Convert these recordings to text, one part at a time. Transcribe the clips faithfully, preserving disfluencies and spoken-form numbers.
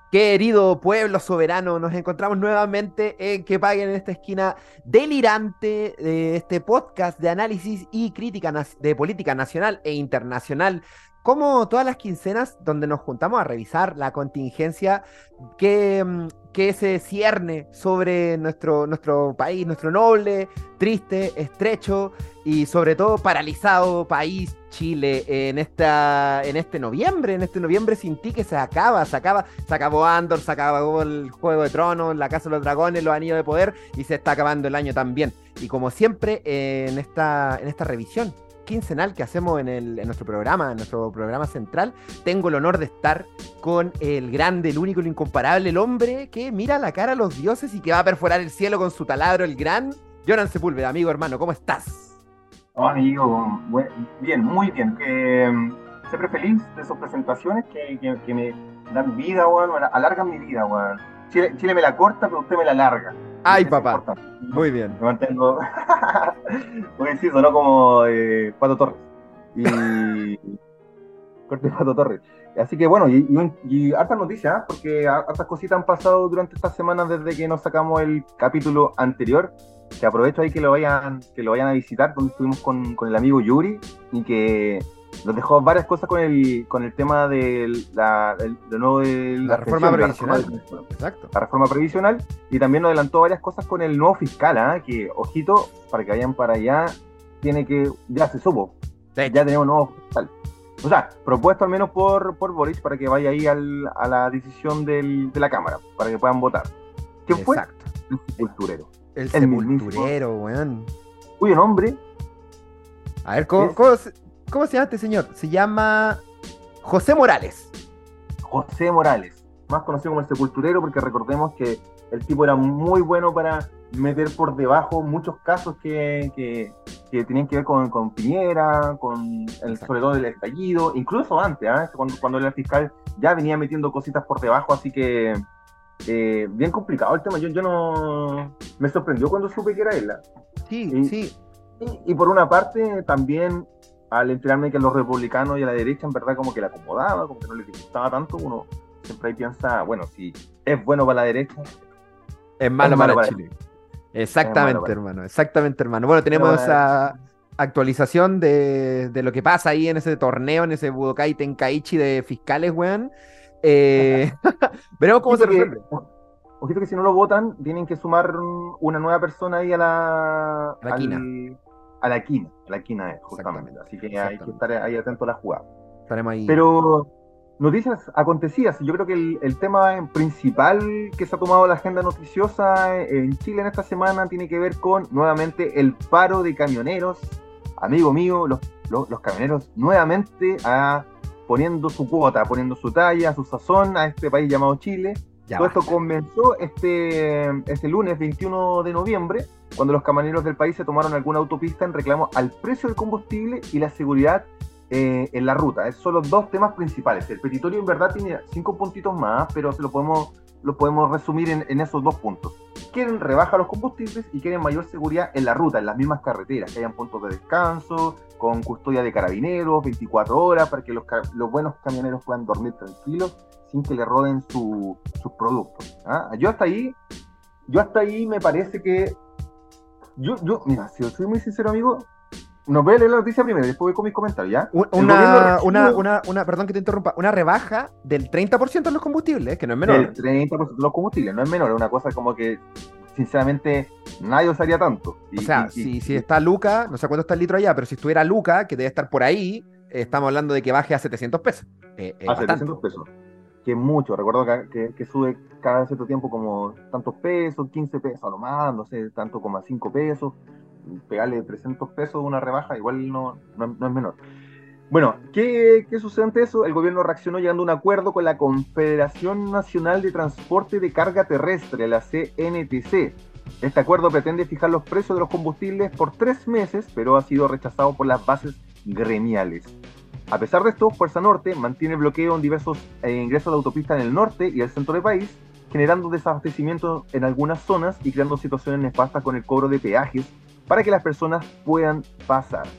Querido pueblo soberano, nos encontramos nuevamente en Que Paguen en esta esquina delirante de este podcast de análisis y crítica nas- de política nacional e internacional, como todas las quincenas donde nos juntamos a revisar la contingencia que, mm, que se cierne sobre nuestro, nuestro país, nuestro noble, triste, estrecho y sobre todo paralizado país, Chile, en, esta, en este noviembre, en este noviembre sin ti que se acaba, se acaba, se acabó Andor, se acabó el Juego de Tronos, la Casa de los Dragones, los Anillos de Poder y se está acabando el año también. Y como siempre, eh, en esta, en esta revisión quincenal que hacemos en, el, en nuestro programa, en nuestro programa central, tengo el honor de estar con el grande, el único, el incomparable, el hombre que mira la cara a los dioses y que va a perforar el cielo con su taladro, el gran Jonan Sepúlveda. Amigo, hermano, ¿cómo estás? Oh, amigo, bue- bien, muy bien. Que, mm, siempre feliz de sus presentaciones que, que- que me dan vida, weón, me la- alargan mi vida, weón. Chile, Chile me la corta, pero usted me la alarga. Y Ay, eso es papá. importante. Muy Yo bien. me mantengo. Oye, sí, sonó como eh, Pato Torres. Y corte de Pato Torres. Así que bueno, y, y, y hartas noticias, ¿eh? Porque hartas cositas han pasado durante estas semanas desde que nos sacamos el capítulo anterior. Que aprovecho ahí que lo vayan, que lo vayan a visitar, donde estuvimos con, con el amigo Yuri, y que nos dejó varias cosas con el, con el tema de la, del- de nuevo de La las reforma pensiones, la reforma, previsional. de- Exacto. la reforma previsional, y también nos adelantó varias cosas con el nuevo fiscal, ¿ah? Que, ojito, para que vayan para allá, tiene que, ya se supo, De ya hecho, tenemos un nuevo fiscal. O sea, propuesto al menos por, por Boric para que vaya ahí al, a la decisión del, de la Cámara, para que puedan votar. ¿Quién fue? exacto. El sepulturero. El El mismísimo, sepulturero, weón. cuyo nombre A ver, ¿cómo, es cómo, se, ¿cómo se llama este señor? Se llama José Morales. José Morales, más conocido como el sepulturero, porque recordemos que el tipo era muy bueno para meter por debajo muchos casos que, que, que tenían que ver con, con Piñera, con el, Exacto. sobre todo el estallido, incluso antes, ¿eh? cuando, cuando era fiscal ya venía metiendo cositas por debajo, así que eh, bien complicado el tema. Yo, yo no me sorprendió cuando supe que era él. ¿eh? Sí, Y, sí, y, y por una parte también al enterarme que a los republicanos y a la derecha en verdad como que le acomodaba, como que no les gustaba tanto, uno siempre ahí piensa, bueno, si es bueno para la derecha, es es malo malo para para Chile. es malo Exactamente, para hermano. Exactamente, hermano. Bueno, pero tenemos para esa actualización de, de lo que pasa ahí en ese torneo, en ese Budokai Tenkaichi de fiscales, weón. Eh, veremos cómo se ojito que resuelve. ojito que si no lo votan tienen que sumar una nueva persona ahí a la A la quina. al, a la quina, a la quina es justamente, Exactamente. así que hay que Exactamente. estar ahí atento a la jugada. Estaremos ahí. Pero noticias acontecidas, yo creo que el, el tema principal que se ha tomado la agenda noticiosa en Chile en esta semana tiene que ver con nuevamente el paro de camioneros. Amigo mío, los, los, los camioneros nuevamente a, poniendo su cuota, poniendo su talla, su sazón a este país llamado Chile. Ya Todo esto basta. comenzó este, este lunes veintiuno de noviembre, cuando los camioneros del país se tomaron alguna autopista en reclamo al precio del combustible y la seguridad eh, en la ruta. Esos son los dos temas principales. El petitorio en verdad tiene cinco puntitos más, pero se lo podemos, lo podemos resumir en, en esos dos puntos. Quieren rebajar los combustibles y quieren mayor seguridad en la ruta, en las mismas carreteras, que hayan puntos de descanso, con custodia de carabineros, veinticuatro horas, para que los, los buenos camioneros puedan dormir tranquilos sin que le roben su, sus productos. ¿Ah? Yo hasta ahí, yo hasta ahí me parece que, yo, yo, mira, si soy muy sincero, amigo, nos voy a leer la noticia primero, después voy con mis comentarios, ¿ya? Un- El gobierno Una, una, reaccionó una, una, perdón que te interrumpa, una rebaja del treinta por ciento en los combustibles, que no es del menor. treinta por ciento de los combustibles, no es menor, es una cosa como que, sinceramente, nadie usaría tanto. O Y, sea, y, si, si y, está Luca, no sé cuánto está el litro allá, pero si estuviera Luca, que debe estar por ahí, eh, estamos hablando de que baje a setecientos pesos. Eh, es a bastante. setecientos pesos, que es mucho, recuerdo que, que, que sube cada cierto tiempo como tantos pesos, quince pesos a lo más, no sé, tanto como a cinco pesos, pegarle trescientos pesos una rebaja, igual no, no, no es menor. Bueno, ¿qué, ¿qué sucede ante eso? El gobierno reaccionó llegando a un acuerdo con la Confederación Nacional de Transporte de Carga Terrestre, la C N T C. Este acuerdo pretende fijar los precios de los combustibles por tres meses, pero ha sido rechazado por las bases gremiales. A pesar de esto, Fuerza Norte mantiene el bloqueo en diversos eh, ingresos de autopista en el norte y el centro del país, generando desabastecimiento en algunas zonas y creando situaciones nefastas con el cobro de peajes para que las personas puedan pasar.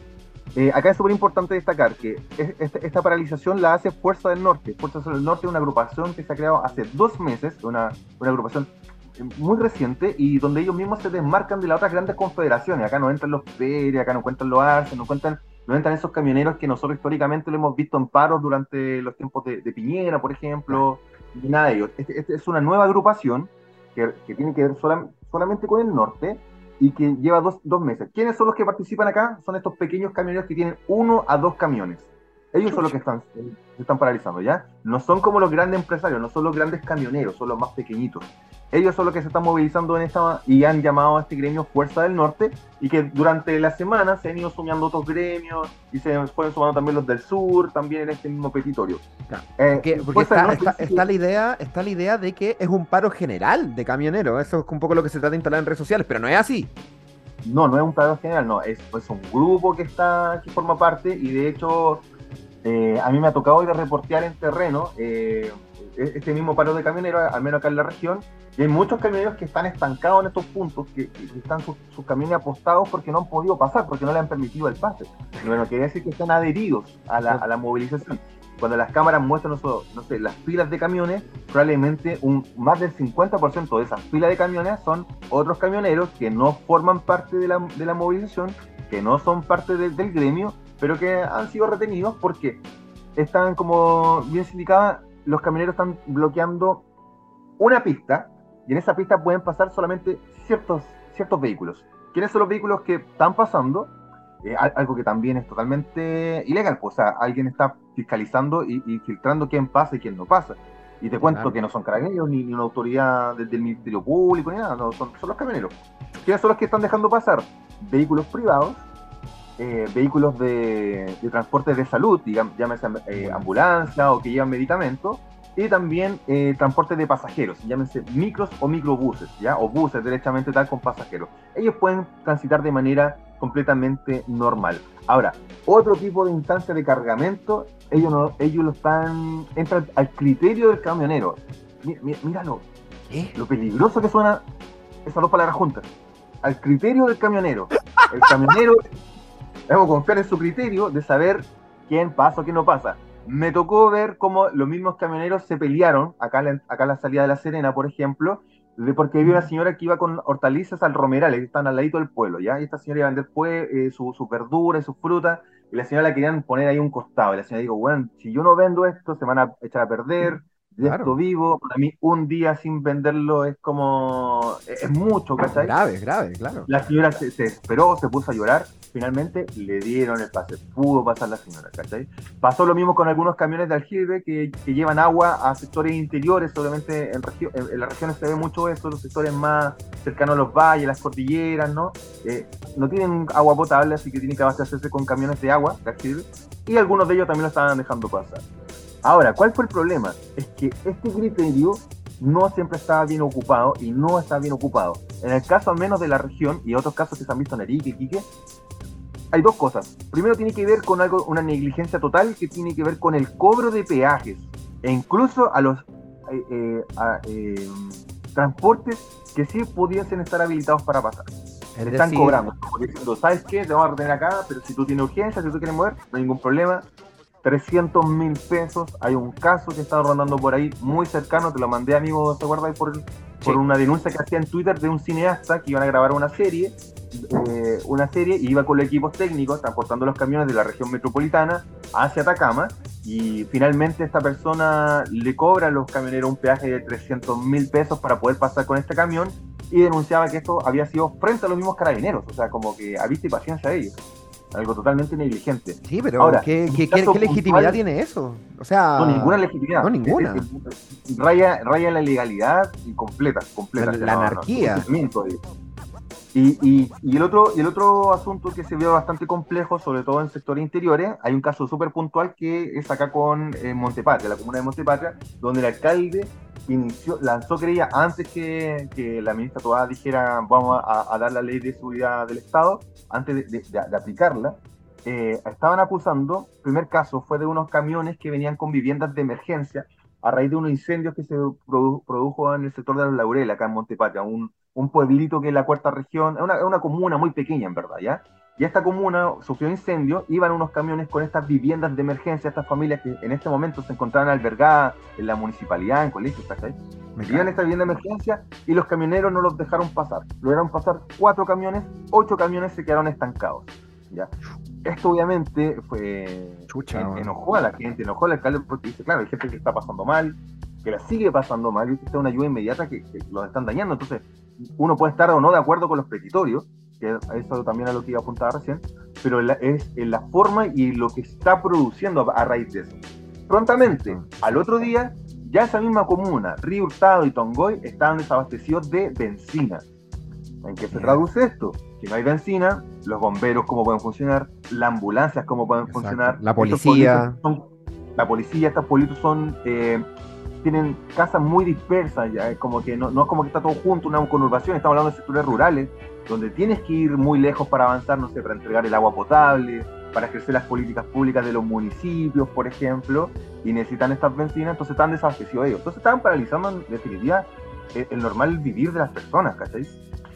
Eh, acá es súper importante destacar que es, esta, esta paralización la hace Fuerza del Norte. Fuerza del Norte es una agrupación que se ha creado hace dos meses, una, una agrupación muy reciente y donde ellos mismos se desmarcan de las otras grandes confederaciones. Acá no entran los Pérez, acá no cuentan los Arce, no cuentan, no entran esos camioneros que nosotros históricamente lo hemos visto en paros durante los tiempos de, de Piñera, por ejemplo, y nada de ellos. Este, este es una nueva agrupación que, que tiene que ver sola, solamente con el norte y que lleva dos, dos meses. ¿Quiénes son los que participan acá? Son estos pequeños camioneros que tienen uno a dos camiones. Ellos son los que están, están paralizando, ¿ya? No son como los grandes empresarios, no son los grandes camioneros, son los más pequeñitos. Ellos son los que se están movilizando en esta y han llamado a este gremio Fuerza del Norte y que durante la semana se han ido sumando otros gremios y se fueron sumando también los del sur, también en este mismo petitorio. Claro, porque, eh, porque está, está, está, la idea, está la idea de que es un paro general de camioneros, eso es un poco lo que se trata de instalar en redes sociales, pero no es así. No, no es un paro general, no, es, es un grupo que está que forma parte y de hecho eh, a mí me ha tocado ir a reportear en terreno eh, este mismo paro de camioneros, al menos acá en la región, y hay muchos camioneros que están estancados en estos puntos, que, que están sus, sus camiones apostados porque no han podido pasar, porque no le han permitido el pase. Bueno, quiere decir que están adheridos a la, a la movilización. Cuando las cámaras muestran, no, no sé, las filas de camiones, probablemente un, más del cincuenta por ciento de esas filas de camiones son otros camioneros que no forman parte de la, de la movilización, que no son parte de, del gremio, pero que han sido retenidos porque están, como bien se indicaba, los camioneros están bloqueando una pista y en esa pista pueden pasar solamente ciertos, ciertos vehículos. ¿Quiénes son los vehículos que están pasando? Eh, algo que también es totalmente ilegal, pues, o sea, alguien está fiscalizando y, y filtrando quién pasa y quién no pasa. Y te cuento claro. que no son carabineros, ni, ni una autoridad del, del Ministerio Público, ni nada, no, son, son los camioneros. ¿Quiénes son los que están dejando pasar? Vehículos privados, eh, vehículos de, de transporte de salud, digamos, llámese eh, ambulancia o que llevan medicamentos, y también eh, transporte de pasajeros, llámense micros o microbuses, ¿ya? O buses directamente tal con pasajeros. Ellos pueden transitar de manera completamente normal. Ahora, otro tipo de instancia de cargamento, ellos, no, ellos lo están, entran al criterio del camionero. Mí, mí, míralo, ¿eh? Lo peligroso que suena esas dos palabras juntas. Al criterio del camionero. El camionero, debemos confiar en su criterio de saber quién pasa o quién no pasa. Me tocó ver cómo los mismos camioneros se pelearon, acá, la, acá en la salida de La Serena, por ejemplo, de porque había una señora que iba con hortalizas al Romeral, que están al ladito del pueblo, ¿ya? Y esta señora iba a vender pues, eh, sus su verduras y sus frutas, y la señora la querían poner ahí un costado. Y la señora dijo, bueno, si yo no vendo esto, se van a echar a perder, de claro. esto vivo. Para mí, un día sin venderlo es como... es mucho, ¿cachai? Grave, grave, claro. La señora se, se esperó, se puso a llorar, finalmente le dieron el pase, pudo pasar la señora, ¿cachai? Pasó lo mismo con algunos camiones de aljibe que, que llevan agua a sectores interiores, obviamente en, regio, en, en las regiones se ve mucho eso, los sectores más cercanos a los valles, las cordilleras, ¿no? Eh, no tienen agua potable, así que tienen que abastecerse con camiones de agua, de aljibe, y algunos de ellos también lo estaban dejando pasar. Ahora, ¿cuál fue el problema? Es que este criterio no siempre estaba bien ocupado y no está bien ocupado. En el caso al menos de la región y otros casos que se han visto en Arica y Iquique, hay dos cosas. Primero tiene que ver con algo, una negligencia total que tiene que ver con el cobro de peajes e incluso a los eh, eh, a, eh, transportes que sí pudiesen estar habilitados para pasar. Es Le están decir... cobrando, diciendo, ¿sabes qué? Te vamos a retener acá, pero si tú tienes urgencia, si tú quieres mover, no hay ningún problema. trescientos mil pesos, hay un caso que está rondando por ahí muy cercano, te lo mandé, amigo, ¿se acuerda? Por, sí. por una denuncia que hacía en Twitter de un cineasta que iban a grabar una serie, eh, una serie y iba con los equipos técnicos transportando los camiones de la región metropolitana hacia Atacama y finalmente esta persona le cobra a los camioneros un peaje de trescientos mil pesos para poder pasar con este camión y denunciaba que esto había sido frente a los mismos carabineros, o sea, como que a vista y paciencia de ellos. Algo totalmente negligente. Sí, pero Ahora, ¿qué, qué, ¿qué, ¿qué legitimidad puntual, tiene eso? O sea, no, ninguna legitimidad. No, ninguna. Es, es, es, raya, raya la ilegalidad y completa, completa. La, la no, anarquía. No, y, y, y, el otro, y el otro asunto que se ve bastante complejo, sobre todo en sectores interiores, hay un caso súper puntual que es acá con eh, Montepatria, la comuna de Montepatria, donde el alcalde inició, lanzó querella antes que, que la ministra Toá dijera vamos a, a dar la ley de seguridad del Estado, antes de, de, de, de aplicarla, eh, estaban acusando, el primer caso fue de unos camiones que venían con viviendas de emergencia a raíz de unos incendios que se produ, produjo en el sector de los Laureles, acá en Montepatria, un, un pueblito que es la cuarta región, es una, una comuna muy pequeña en verdad, ¿ya? y esta comuna sufrió incendio, iban unos camiones con estas viviendas de emergencia, estas familias que en este momento se encontraban albergadas en la municipalidad, en colegios, ¿cachai? Iban a esta vivienda de emergencia y los camioneros no los dejaron pasar. Lograron pasar cuatro camiones, ocho camiones se quedaron estancados. ¿Ya? Esto obviamente fue, Chucha, en, enojó a la gente, enojó al alcalde porque dice, claro, hay gente que está pasando mal, que la sigue pasando mal, y esta es una ayuda inmediata que, que los están dañando. Entonces, uno puede estar o no de acuerdo con los petitorios, que eso también es lo que iba a apuntar recién, pero la, es en la forma y lo que está produciendo a, a raíz de eso. Prontamente, al otro día, ya esa misma comuna, Río Hurtado y Tongoy, estaban desabastecidos de benzina. ¿En qué se traduce esto? Que no hay benzina, los bomberos cómo pueden funcionar, las ambulancias cómo pueden Exacto. funcionar. La policía. Son, la policía, estos pueblitos son... Eh, tienen casas muy dispersas, ya es como que no, no es como que está todo junto, una conurbación, estamos hablando de sectores rurales, donde tienes que ir muy lejos para avanzar, no sé, para entregar el agua potable, para ejercer las políticas públicas de los municipios, por ejemplo, y necesitan estas bencinas, entonces están desabastecidos ellos. Entonces estaban paralizando en definitiva el, el normal vivir de las personas, ¿cachai?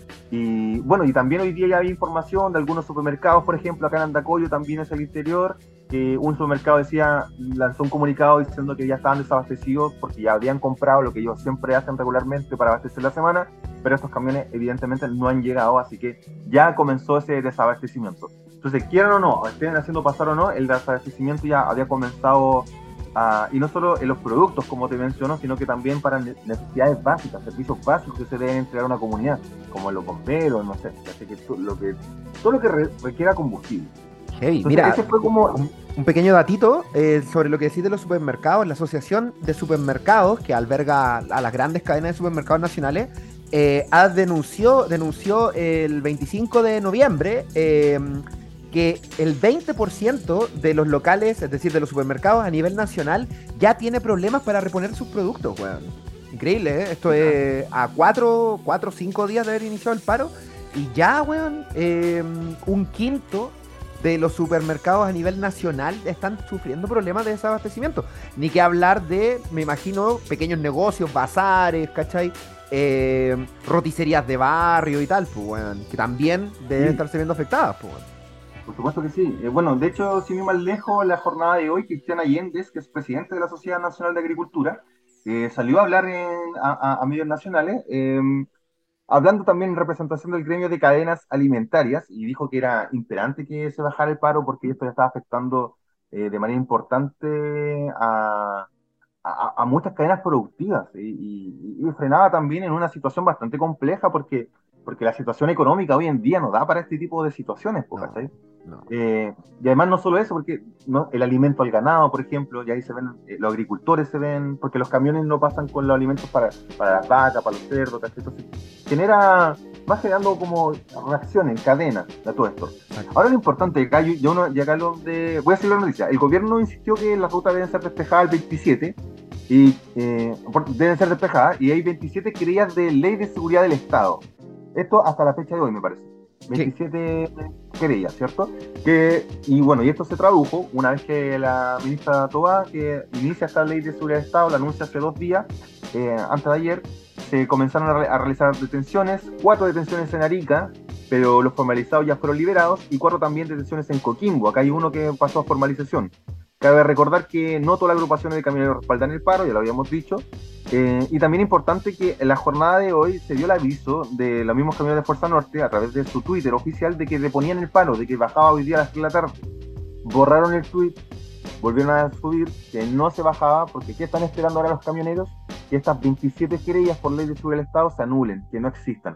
Y bueno, y también hoy día ya había información de algunos supermercados, por ejemplo, acá en Andacollo, también es el interior, que un supermercado decía, lanzó un comunicado diciendo que ya estaban desabastecidos porque ya habían comprado lo que ellos siempre hacen regularmente para abastecer la semana, pero estos camiones evidentemente no han llegado, así que ya comenzó ese desabastecimiento. Entonces, quieran o no, estén haciendo pasar o no, el desabastecimiento ya había comenzado, a, y no solo en los productos, como te menciono, sino que también para necesidades básicas, servicios básicos que se deben entregar a una comunidad, como los bomberos, no sé, así que lo que, todo lo que re, requiera combustible. Hey, Entonces, mira, ese fue como... un, un pequeño datito eh, sobre lo que decís de los supermercados. La Asociación de Supermercados, que alberga a las grandes cadenas de supermercados nacionales, eh, ha denunció, denunció el veinticinco de noviembre eh, que el veinte por ciento de los locales, es decir, de los supermercados a nivel nacional, ya tiene problemas para reponer sus productos, weón. Increíble, ¿eh? Esto es a cuatro o cinco días de haber iniciado el paro, y ya, weón, eh, un quinto de los supermercados a nivel nacional están sufriendo problemas de desabastecimiento. Ni que hablar de, me imagino, pequeños negocios, bazares, ¿cachai? Eh, roticerías de barrio y tal, pues, weón, que también deben sí. estarse viendo afectadas, pues, weón. Por supuesto que sí. Eh, bueno, de hecho, sin ir más lejos, la jornada de hoy, Cristian Allende, que es presidente de la Sociedad Nacional de Agricultura, eh, salió a hablar en, a, a, a medios nacionales, eh, hablando también en representación del gremio de cadenas alimentarias, y dijo que era imperante que se bajara el paro porque esto ya estaba afectando eh, de manera importante a, a, a muchas cadenas productivas, y, y, y frenaba también en una situación bastante compleja porque, porque la situación económica hoy en día no da para este tipo de situaciones, no, ¿cachai? No. Eh, y además no solo eso, porque ¿no? el alimento al ganado, por ejemplo, y ahí se ven, eh, los agricultores se ven, porque los camiones no pasan con los alimentos para, para las vacas, para los cerdos, ¿cachai? Entonces genera, va generando como reacciones en cadena de todo esto. Ahora lo importante, acá, yo, yo no, y acá lo de, voy a decir la noticia, el gobierno insistió que las rutas deben ser despejadas el veintisiete, y eh, deben ser despejadas, y hay veintisiete querellas de ley de seguridad del Estado. Esto hasta la fecha de hoy, me parece. veintisiete querellas, ¿cierto? Que, y bueno, y esto se tradujo una vez que la ministra Tobá, que inicia esta ley de seguridad del Estado, la anuncia hace dos días, eh, antes de ayer, se comenzaron a, re a realizar detenciones, cuatro detenciones en Arica, pero los formalizados ya fueron liberados, y cuatro también detenciones en Coquimbo. Acá hay uno que pasó a formalización. Cabe recordar que no todas las agrupaciones de camioneros respaldan el paro, ya lo habíamos dicho, eh, y también importante que en la jornada de hoy se dio el aviso de los mismos camioneros de Fuerza Norte a través de su Twitter oficial de que deponían el paro, de que bajaba hoy día a las tres de la tarde. Borraron el tweet, volvieron a subir que no se bajaba, porque ¿qué están esperando ahora los camioneros? Que estas veintisiete querellas por ley de seguridad del Estado se anulen, que no existan.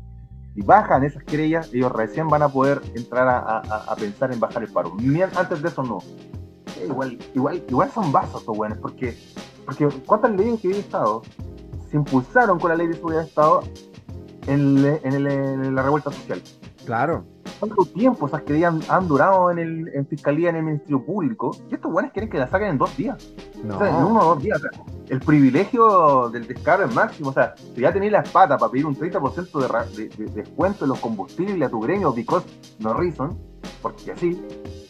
Si bajan esas querellas, ellos recién van a poder entrar a, a, a pensar en bajar el paro. Antes de eso no. Igual, igual, igual son vasos estos buenos, porque, porque ¿cuántas leyes que había Estado se impulsaron con la ley de seguridad de Estado en, en, el, en la revuelta social? Claro. ¿Cuánto tiempo esas querellas han, han durado en, el, en Fiscalía, en el Ministerio Público? Y estos buenos quieren que la saquen en dos días. No. O sea, en uno o dos días. O sea, el privilegio del descaro es máximo. O sea, si ya tenéis la espata para pedir un treinta por ciento de, de, de, de descuento en los combustibles a tu gremio, because no reason, porque así,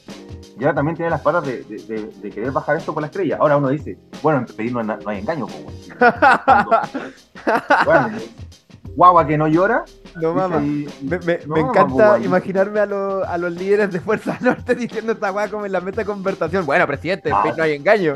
ya también tiene las patas de, de, de, de querer bajar esto por la estrella. Ahora uno dice, bueno, en pedir no, no hay engaño. Pues, bueno, guagua que no llora, No mama. Y- Me, me- no me mama, encanta pues, imaginarme a, los a los líderes de Fuerza Norte diciendo esta weá como en la meta de conversación. Bueno, presidente, en ah, fin, no hay engaño.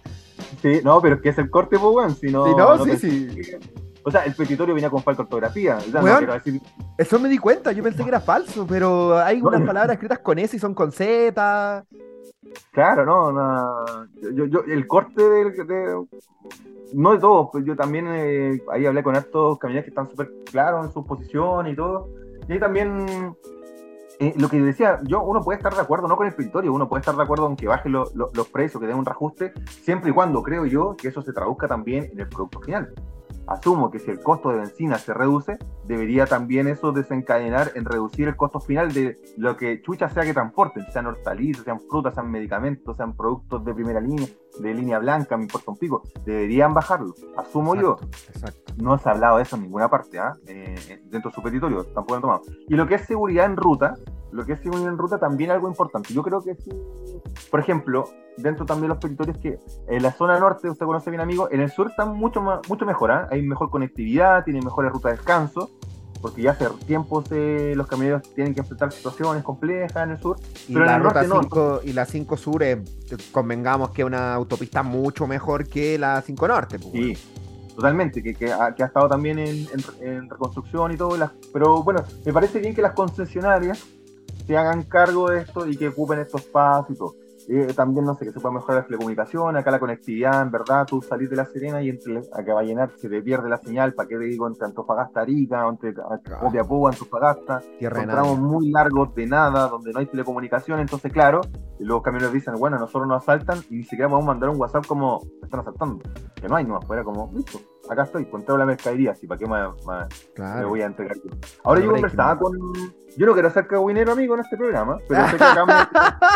sí, no, pero es que es el corte, pues, weón, si Sí, no, no, no sí, pensé sí. que- O sea, el petitorio venía con falta de ortografía. O sea, no Weón, quiero decir. eso me di cuenta, yo pensé que era falso, pero hay No, unas palabras escritas con S y son con Z. claro, no, no. Yo, yo, yo- el corte del- de, no de todos, pues yo también eh, ahí hablé con estos camioneros que están súper claros en su posición y todo. Y ahí también, eh, lo que decía, yo, uno puede estar de acuerdo, no con el petitorio, uno puede estar de acuerdo en que bajen lo- lo- los precios, que den un reajuste, siempre y cuando, creo yo, que eso se traduzca también en el producto final. Asumo que si el costo de benzina se reduce, debería también eso desencadenar en reducir el costo final de lo que chucha sea que transporten, sean hortalizas, sean frutas, sean medicamentos, sean productos de primera línea, de línea blanca, me importa un pico. Deberían bajarlo, asumo yo. Exacto, exacto. No se ha hablado de eso en ninguna parte, ¿ah? eh, dentro de su petitorio, tampoco lo han tomado. Y lo que es seguridad en ruta, lo que es seguridad en ruta también es algo importante. Yo creo que sí, por ejemplo, dentro también de los petitorios que en la zona norte, usted conoce bien, amigo, en el sur están mucho más, mucho mejor, ¿ah? Hay mejor conectividad, tienen mejores rutas de descanso, porque ya hace tiempo se, los camioneros tienen que enfrentar situaciones complejas en el sur, Y pero en la el ruta norte no. cinco y la cinco Sur, eh, convengamos que es una autopista mucho mejor que la cinco Norte. Pues, Sí, totalmente, que, que, ha, que ha estado también en, en, en reconstrucción y todo, las, pero bueno, me parece bien que las concesionarias se hagan cargo de esto y que ocupen estos espacios y todo. Eh, también, no sé, que se pueda mejorar la telecomunicación, acá la conectividad, en verdad, tú salís de La Serena y entre acá va a llenar, se te pierde la señal, ¿para qué te digo? Entre Antofagasta, Arica, entre Copiapó, Antofagasta, encontramos muy largos de nada, donde no hay telecomunicación, entonces claro, los camioneros dicen, bueno, nosotros nos asaltan y ni siquiera podemos mandar un WhatsApp como, me están asaltando, que no hay, no, fuera como, listo, acá estoy, controlo la mercadería, así, ¿para qué me, me, claro. me voy a entregar yo? Ahora yo conversaba con, yo no quiero ser cagüinero, amigo, en este programa, pero sé que acá me...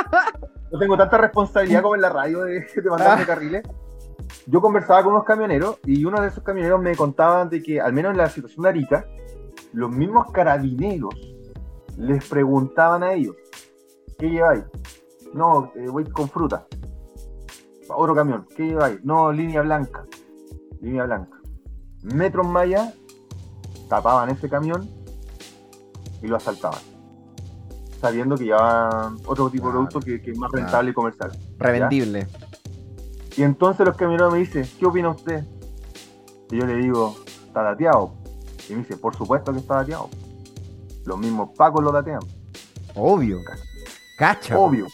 No tengo tanta responsabilidad como en la radio de, de mandarme carriles. Yo conversaba con unos camioneros y uno de esos camioneros me contaban de que, al menos en la situación de Arica, los mismos carabineros les preguntaban a ellos, ¿qué lleváis? No, eh, voy con fruta. Otro camión, ¿qué lleváis? No, línea blanca. Línea blanca. Metros más allá, tapaban ese camión y lo asaltaban, sabiendo que llevaban otro tipo claro, de producto que, que es más rentable claro. y comercial. Revendible. ¿Ya? Y entonces los camioneros me dicen, ¿qué opina usted? Y yo le digo, está dateado. Y me dice, por supuesto que está dateado. Los mismos pacos lo datean. Obvio. Cacha. Obvio.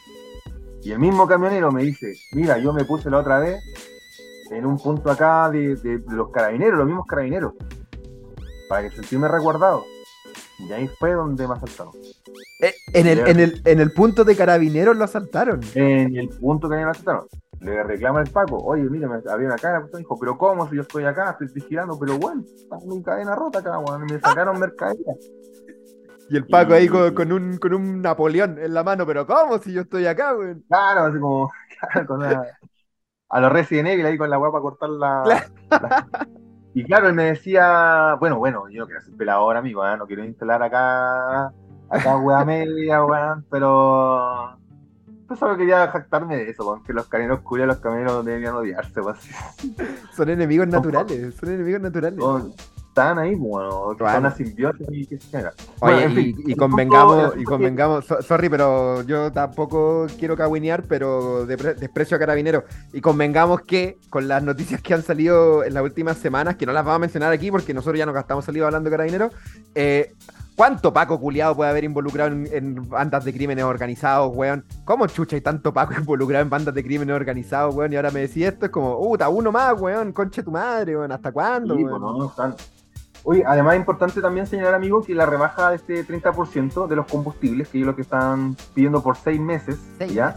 Y el mismo camionero me dice, mira, yo me puse la otra vez en un punto acá de, de, de los carabineros, los mismos carabineros, para que sentirme resguardado. Y ahí fue donde me asaltaron. Eh, en, el, en, el, en el punto de carabineros lo asaltaron. En el punto que me asaltaron. Le reclama el Paco, oye, mire, me había una cara, pues, dijo, pero ¿cómo? Si yo estoy acá, estoy vigilando, pero bueno, está mi cadena rota acá, bueno, me sacaron mercadería. Y el Paco y... ahí con, con, un, con un Napoleón en la mano, pero ¿cómo? Si yo estoy acá, güey. Claro, así como, claro, con una, a los Resident Evil ahí con la weá para cortar la, claro. la... Y claro, él me decía, bueno, bueno, yo no quiero ser pelador, amigo, ¿eh? No quiero instalar acá, acá weá media, weá, pero... Yo solo quería jactarme de eso, porque los camioneros culiados, los camioneros deberían odiarse, pues. Son enemigos naturales, son enemigos naturales. Son, están ahí, bueno, claro. Son una simbiosis y que se genera. Oye, bueno, en fin, y, y convengamos, y convengamos, que... sorry, pero yo tampoco quiero cagüinear, pero desprecio a Carabineros. Y convengamos que con las noticias que han salido en las últimas semanas, que no las vamos a mencionar aquí porque nosotros ya nos gastamos saliva hablando de Carabineros, eh, ¿cuánto Paco culiado puede haber involucrado en, en bandas de crímenes organizados, weón? ¿Cómo chucha hay tanto Paco involucrado en bandas de crímenes organizados, weón? Y ahora me decís esto, es como, uh, está uno más, weón, conche tu madre, weón, ¿hasta cuándo, sí, weón? Pues no, están... Oye, además es importante también señalar, amigo, que la rebaja de este treinta por ciento de los combustibles, que es lo que están pidiendo por seis meses, ¿seis? ¿Ya?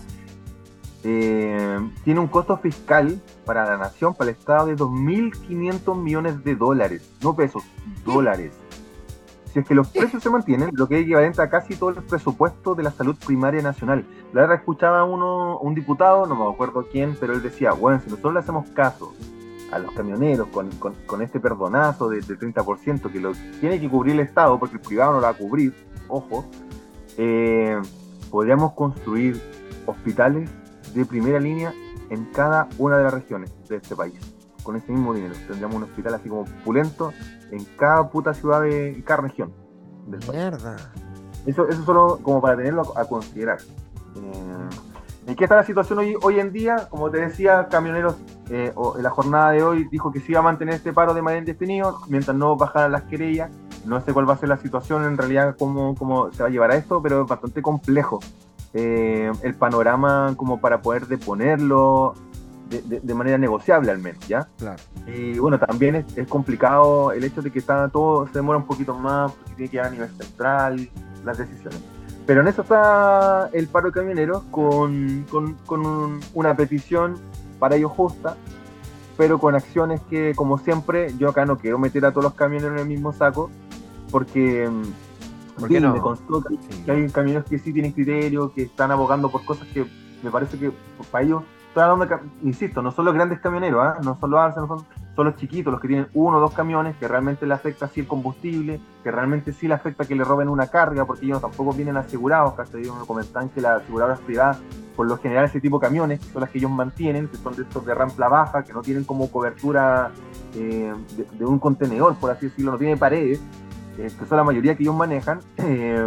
Eh, tiene un costo fiscal para la nación, para el Estado, de dos mil quinientos millones de dólares, no pesos, dólares. Si es que los precios se mantienen, lo que es equivalente a casi todo el presupuesto de la salud primaria nacional. La verdad, escuchaba uno, un diputado, no me acuerdo quién, pero él decía, bueno, si nosotros le hacemos caso a los camioneros con, con, con este perdonazo de, de treinta por ciento que lo tiene que cubrir el Estado, porque el privado no lo va a cubrir, ojo, eh, podríamos construir hospitales de primera línea en cada una de las regiones de este país. con ese mismo dinero. Tendríamos un hospital así como pulento en cada puta ciudad de en cada región del país. Mierda. Eso, eso solo como para tenerlo a, a considerar. Eh, ¿En qué está la situación hoy, hoy en día? Como te decía, Camioneros eh, o, en la jornada de hoy dijo que sí iba a mantener este paro de manera indefinida mientras no bajaran las querellas. No sé cuál va a ser la situación en realidad, cómo, cómo se va a llevar a esto, pero es bastante complejo eh, el panorama como para poder deponerlo de, de, de manera negociable al menos, ¿ya? Claro. Y bueno, también es, es complicado el hecho de que está todo se demora un poquito más porque tiene que ir a nivel central las decisiones. Pero en eso está el paro de camioneros con, con, con un, una petición para ellos justa, pero con acciones que, como siempre, yo acá no quiero meter a todos los camioneros en el mismo saco, porque ¿Por qué sí, no? me constó que, Sí. que hay camioneros que sí tienen criterio, que están abogando por cosas que me parece que pues, para ellos, estoy hablando de, insisto, no son los grandes camioneros, ¿eh? No son los Arce, no son, son los chiquitos, los que tienen uno o dos camiones, que realmente le afecta así el combustible, que realmente sí le afecta que le roben una carga, porque ellos tampoco vienen asegurados, casi ellos me comentaban que las aseguradoras privadas, por lo general ese tipo de camiones, que son las que ellos mantienen, que son de estos de rampla baja, que no tienen como cobertura eh, de, de un contenedor, por así decirlo, no tiene paredes, eh, que son la mayoría que ellos manejan, eh,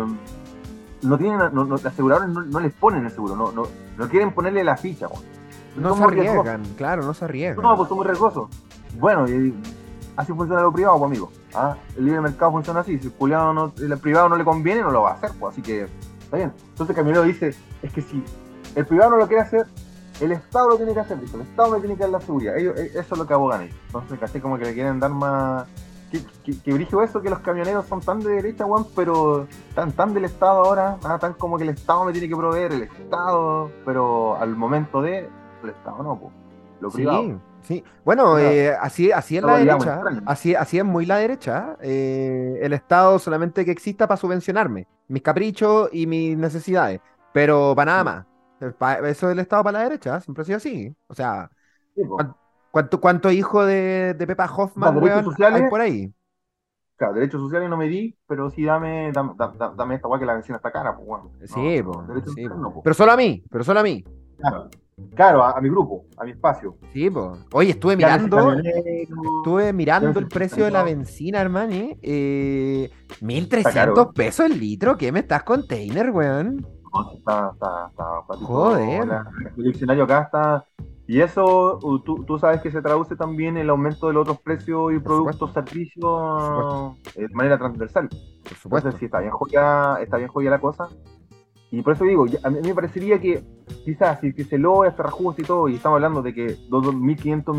no tienen, no, no, las aseguradoras no, no les ponen el seguro, no, no, no quieren ponerle la ficha, güey. No se Somos riesgosos. arriesgan, claro, no se arriesgan. No, pues somos riesgosos. Bueno, y así funciona lo privado, pues amigo. ¿Ah? El libre mercado funciona así. Si el, culiado no, el privado no le conviene, no lo va a hacer, pues así que está bien. Entonces Camionero dice, es que si el privado no lo quiere hacer, el Estado lo tiene que hacer, dice, el Estado me tiene que dar la seguridad. Ellos, eso es lo que abogan ellos. Entonces, casi como que le quieren dar más. Que, que, que brillo eso, que los camioneros son tan de derecha, weón, pero tan, tan del Estado ahora, ah, tan como que el Estado me tiene que proveer, el Estado, pero al momento de, el Estado no, pues, lo privado. Sí, sí. Bueno, eh, así, así es la derecha, así, así es muy la derecha. Eh, el Estado solamente que exista para subvencionarme, mis caprichos y mis necesidades, pero para nada más. Eh, pa- Eso es el Estado para la derecha, siempre ha sido así. O sea, Sí, pues. ¿cuán- ¿cuánto, cuánto hijo de, de Pepa Hoffman, Los derechos weón, hay sociales, por ahí? claro, derechos sociales no me di, pero sí dame, dame, dame, dame esta weá que la benzina está cara, pues bueno. No, Sí, no, po, derechos sí, sociales po. no, pues. Pero solo a mí, pero solo a mí. Claro, claro a, a mi grupo, a mi espacio. Sí, po. Oye, estuve Llámese mirando, camionero, estuve mirando llámese el precio de la fiscalizado. benzina, hermano. Eh, mil Está trescientos caro. pesos el litro. ¿Qué me estás container, weón? No, sí, está, está, está, patito. Joder. La- el diccionario acá está. Y eso, uh, tú, tú sabes que se traduce también en el aumento de los otros precios y Por supuesto, productos, por supuesto, servicios eh, de manera transversal. por Entonces, supuesto. sí, está bien joya, está bien joya la cosa. Y por eso digo, ya- a mí me parecería que quizás si que se logra este reajuste y todo, y estamos hablando de que dos mil quinientos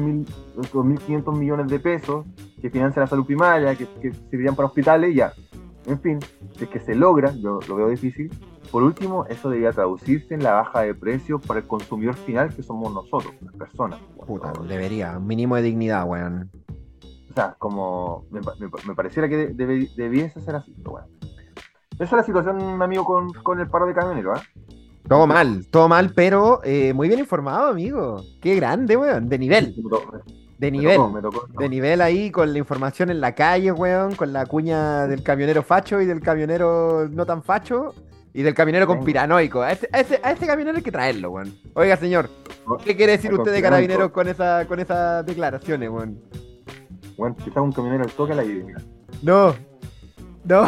millones de pesos que financia la salud primaria, que, que servirían para hospitales, ya. En fin, si es que se logra, yo lo veo difícil. Por último, eso debería traducirse en la baja de precios para el consumidor final, que somos nosotros, las personas. Puta, Cuando- debería. Un mínimo de dignidad, weón. o sea, como me, me- me pareciera que debe- debiese ser así, pero bueno. Esa es la situación, amigo, con, con el paro de camioneros, ¿ah? Todo mal, todo mal, pero eh, muy bien informado, amigo. Qué grande, weón. De nivel, Me tocó, de me nivel. tocó, me tocó. De nivel ahí, con la información en la calle, weón, con la cuña del camionero facho y del camionero no tan facho y del camionero conspiranoico. A ese, a ese, a ese camionero hay que traerlo, weón. Oiga, señor, ¿qué quiere decir Al usted de conspiranoico. carabineros con esa, con esas declaraciones, weón? Bueno, quizás un camionero al toque a la idea, mira. No, no,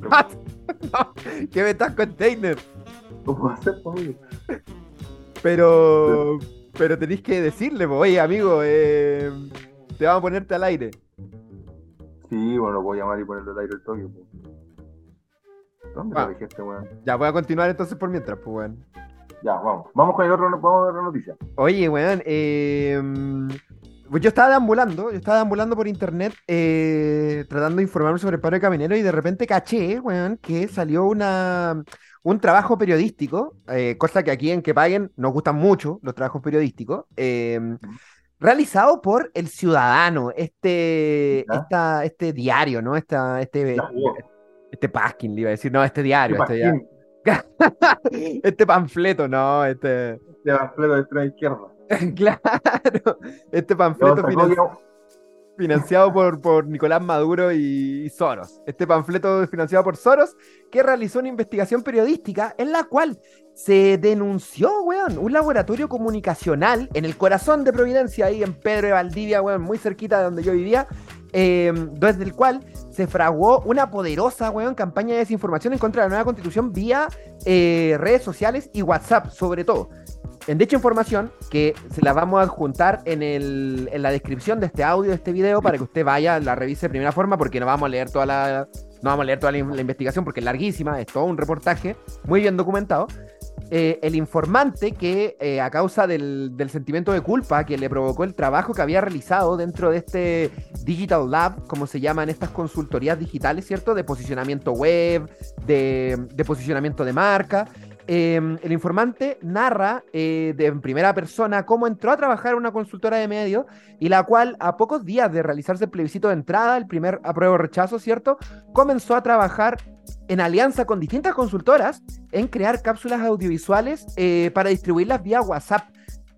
no, que me estás container. ¿Cómo puedo hacer conmigo? Pero, pero tenéis que decirle, po, oye, amigo, eh, te vamos a ponerte al aire. Sí, bueno, lo puedo llamar y ponerle al aire el toque. Pues. ¿Dónde Ah. lo dejé este weón? Ya, voy a continuar entonces por mientras, pues, weón. Ya, vamos. Vamos con el otro, vamos a ver otra noticia. Oye, weón, eh, pues yo estaba deambulando, yo estaba deambulando por internet eh, tratando de informarme sobre el paro de camioneros y de repente caché, weón, que salió una, un trabajo periodístico, eh, cosa que aquí en Que Paguen nos gustan mucho los trabajos periodísticos, eh, realizado por El Ciudadano, este, ¿Ya? esta, este diario, ¿no? Esta, este, Ya jugó. este Paskin, le iba a decir, no, este diario, ¿Qué este diario. Pasquín? Este panfleto, no, este. De Manfredo de extrema izquierda. Claro, este Yo panfleto sacó financiero. ya financiado por, por Nicolás Maduro y, y Soros. Este panfleto es financiado por Soros, que realizó una investigación periodística en la cual se denunció, weón, un laboratorio comunicacional en el corazón de Providencia, ahí en Pedro de Valdivia, weón, muy cerquita de donde yo vivía, eh, desde el cual se fraguó una poderosa, weón, campaña de desinformación en contra de la nueva constitución vía eh, redes sociales y WhatsApp, sobre todo. En dicha información, que se la vamos a adjuntar en, el, en la descripción de este audio, de este video, para que usted vaya, la revise de primera forma, porque no vamos a leer toda la, no vamos a leer toda la, la investigación, porque es larguísima, es todo un reportaje muy bien documentado. Eh, el informante que, eh, a causa del, del sentimiento de culpa que le provocó el trabajo que había realizado dentro de este Digital Lab, como se llaman estas consultorías digitales, ¿cierto? De posicionamiento web, de, de posicionamiento de marca. Eh, el informante narra eh, de, en primera persona cómo entró a trabajar en una consultora de medios y la cual, a pocos días de realizarse el plebiscito de entrada, el primer apruebo o rechazo, ¿cierto? Comenzó a trabajar en alianza con distintas consultoras en crear cápsulas audiovisuales eh, para distribuirlas vía WhatsApp.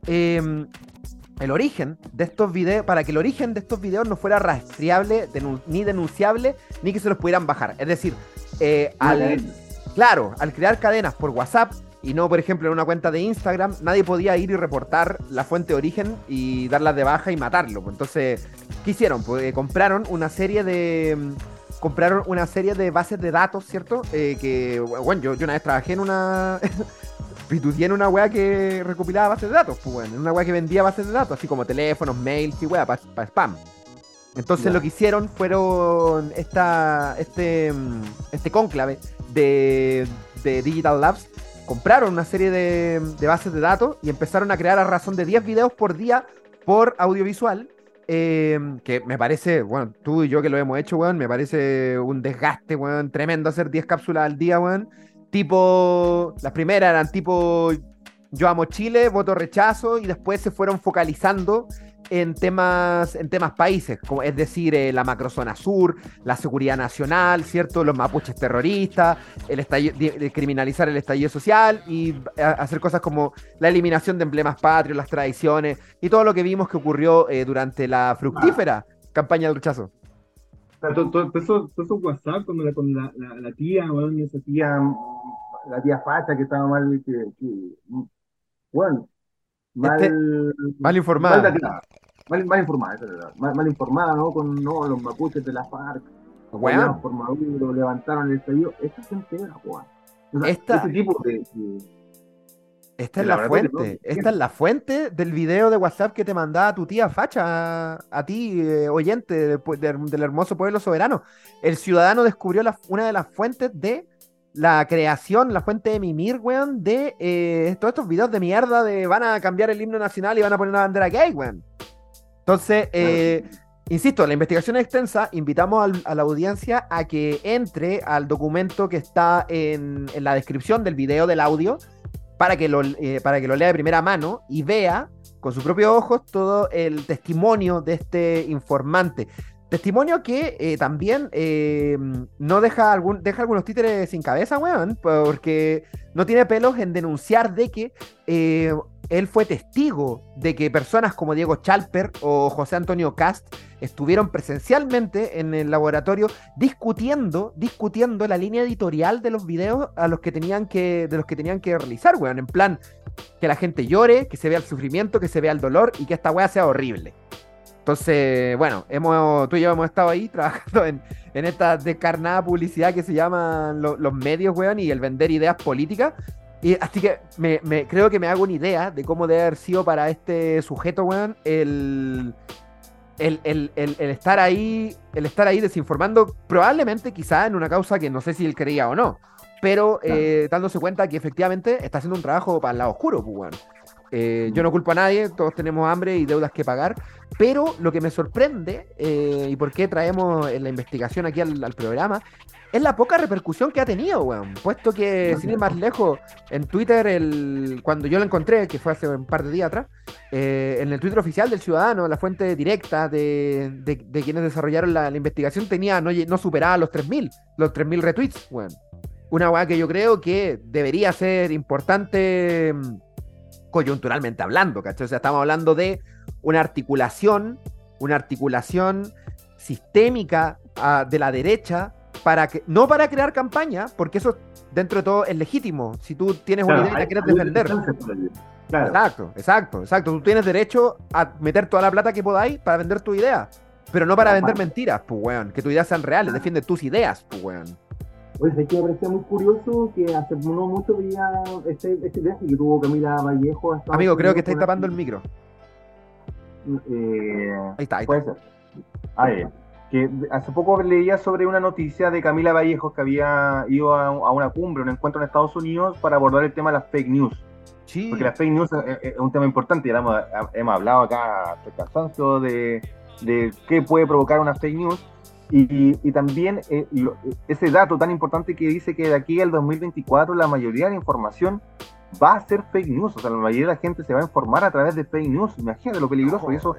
Eh, el origen de estos videos, para que el origen de estos videos no fuera rastreable, denun ni denunciable, ni que se los pudieran bajar. Es decir, eh, al... Claro, al crear cadenas por WhatsApp y no, por ejemplo, en una cuenta de Instagram, nadie podía ir y reportar la fuente de origen y darlas de baja y matarlo. Entonces, ¿qué hicieron? Pues eh, compraron una serie de... Compraron una serie de bases de datos, ¿cierto? Eh, que, bueno, yo, yo una vez trabajé en una... pitucié en una wea que recopilaba bases de datos, pues bueno, en una wea que vendía bases de datos, así como teléfonos, mails y wea, para pa spam. Entonces yeah. Lo que hicieron fueron esta, este, este cónclave de, de Digital Labs, compraron una serie de, de bases de datos y empezaron a crear a razón de diez videos por día por audiovisual, eh, que me parece, bueno, tú y yo que lo hemos hecho, weón, me parece un desgaste, weón, tremendo hacer diez cápsulas al día, weón. Tipo, las primeras eran tipo, yo amo Chile, voto rechazo, y después se fueron focalizando en temas, en temas países, como es decir, eh, la macrozona sur, la seguridad nacional, ¿cierto? Los mapuches terroristas, el estallido, de criminalizar el estallido social y a, hacer cosas como la eliminación de emblemas patrios, las tradiciones y todo lo que vimos que ocurrió eh, durante la fructífera ah. campaña del rechazo. Todo eso, eso WhatsApp, cuando la, con la, la, la tía, bueno, esa tía, la tía facha que estaba mal, que, que bueno, mal, este, mal informada. Mal, mal, mal informada, es verdad. Mal, mal informada, ¿no? Con no, los mapuches de la FARC, bueno. por Maduro, levantaron el estallido. Esta gente era, Juan. O sea, esta, ese tipo de... de esta es la fuente, ¿no? Esta es la fuente del video de WhatsApp que te mandaba tu tía facha, a, a ti, eh, oyente de, de, del hermoso pueblo soberano. El ciudadano descubrió la, una de las fuentes de la creación, la fuente de mimir, weón, de eh, todos estos videos de mierda de van a cambiar el himno nacional y van a poner una bandera gay, weón. Entonces, eh, claro. Insisto, la investigación es extensa, invitamos al, a la audiencia a que entre al documento que está en, en la descripción del video, del audio, para que, lo, eh, para que lo lea de primera mano y vea con sus propios ojos todo el testimonio de este informante. Testimonio que eh, también eh, no deja, algún, deja algunos títeres sin cabeza, weón, porque no tiene pelos en denunciar de que eh, él fue testigo de que personas como Diego Chalper o José Antonio Cast estuvieron presencialmente en el laboratorio discutiendo, discutiendo la línea editorial de los videos a los que tenían que, de los que tenían que realizar, weón, en plan, que la gente llore, que se vea el sufrimiento, que se vea el dolor y que esta weá sea horrible. Entonces, bueno, hemos, tú y yo hemos estado ahí trabajando en, en esta descarnada publicidad que se llaman lo, los medios, weón, y el vender ideas políticas. Y así que me, me, creo que me hago una idea de cómo debe haber sido para este sujeto, weón, el, el, el, el, el estar ahí, el estar ahí desinformando, probablemente quizá en una causa que no sé si él creía o no, pero claro. eh, dándose cuenta que efectivamente está haciendo un trabajo para el lado oscuro, pues, weón. Eh, yo no culpo a nadie, todos tenemos hambre y deudas que pagar, pero lo que me sorprende, eh, y por qué traemos la investigación aquí al, al programa, es la poca repercusión que ha tenido, weón. Puesto que, sin ir más lejos, en Twitter, el, cuando yo lo encontré, que fue hace un par de días atrás, eh, en el Twitter oficial del Ciudadano, la fuente directa de, de, de quienes desarrollaron la, la investigación, tenía, no, no superaba los tres mil, los tres mil retweets, weón. Una weá que yo creo que debería ser importante coyunturalmente hablando, ¿cachai? O sea, estamos hablando de una articulación una articulación sistémica uh, de la derecha, para que, no para crear campaña, porque eso dentro de todo es legítimo, si tú tienes Claro, una idea y la hay- quieres hay defender. distancias por ahí. Claro. Exacto, exacto, exacto. Tú tienes derecho a meter toda la plata que podáis para vender tu idea, pero no para No, vender para. mentiras, pues weón. Que tus ideas sean reales, defiende tus ideas, pues weón. Oye, es que me parecía muy curioso que hace no mucho veía este, este viaje que tuvo Camila Vallejo a Estados Amigo, creo Unidos que estáis con- tapando el micro. Eh, Ahí está, ahí está. puede ser. Ah, ya. Que hace poco leía sobre una noticia de Camila Vallejo que había ido a, a una cumbre, un encuentro en Estados Unidos para abordar el tema de las fake news. Sí. Porque las fake news es, es un tema importante, ya hemos, hemos hablado acá hasta el cansancio de, de qué puede provocar una fake news. Y, y también eh, lo, ese dato tan importante que dice que de aquí al dos mil veinticuatro la mayoría de la información va a ser fake news, o sea, la mayoría de la gente se va a informar a través de fake news. Imagínate lo peligroso, y eso,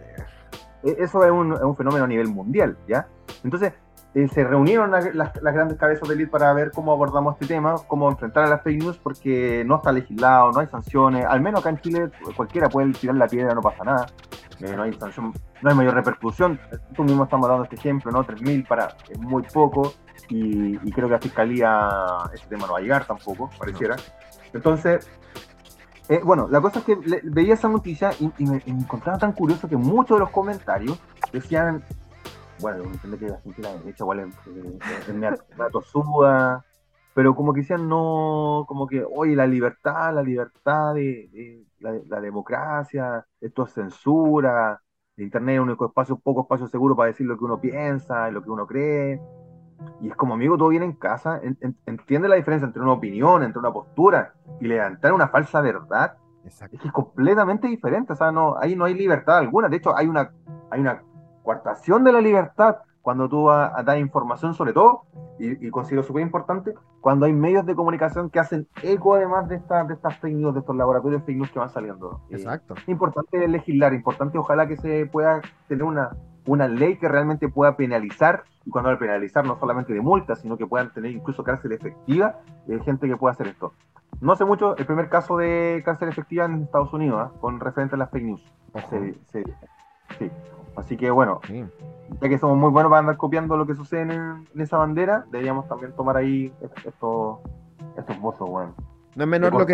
eso es un, es un fenómeno a nivel mundial, ¿ya? Entonces, eh, se reunieron las, las, las grandes cabezas de élite para ver cómo abordamos este tema, cómo enfrentar a las fake news, porque no está legislado, no hay sanciones, al menos acá en Chile cualquiera puede tirar la piedra, no pasa nada. Eh, no hay sanción, no hay mayor repercusión. Tú mismo estamos dando este ejemplo, ¿no? tres mil para es muy poco, y, y creo que la fiscalía ese tema no va a llegar tampoco, pareciera. Entonces, eh, bueno, la cosa es que le, veía esa noticia y, y, me, y me encontraba tan curioso que muchos de los comentarios decían, bueno, entiendo que la gente la derecha igual es me atosuda, pero como que decían, no, como que, oye, la libertad, la libertad de, de la, la democracia, esto es censura, Internet es un único espacio, poco espacio seguro para decir lo que uno piensa y lo que uno cree. Y es como, amigo, todo viene en casa, en, en, entiende la diferencia entre una opinión, entre una postura y levantar una falsa verdad. Exacto. Es que es completamente diferente, o sea, no, ahí no hay libertad alguna, de hecho hay una, hay una coartación de la libertad cuando tú vas a dar información, sobre todo, y, y considero súper importante, cuando hay medios de comunicación que hacen eco además de, esta, de estas fake news, de estos laboratorios de fake news que van saliendo. Exacto. Eh, importante legislar, importante ojalá que se pueda tener una, una ley que realmente pueda penalizar, y cuando al penalizar no solamente de multas, sino que puedan tener incluso cárcel efectiva, eh, gente que pueda hacer esto. No hace mucho el primer caso de cárcel efectiva en Estados Unidos, ¿eh? Con referente a las fake news. Se, se, sí. Así que bueno, sí. Ya que somos muy buenos para andar copiando lo que sucede en, en esa bandera, deberíamos también tomar ahí estos estos esbozos, bueno. No es menor lo que...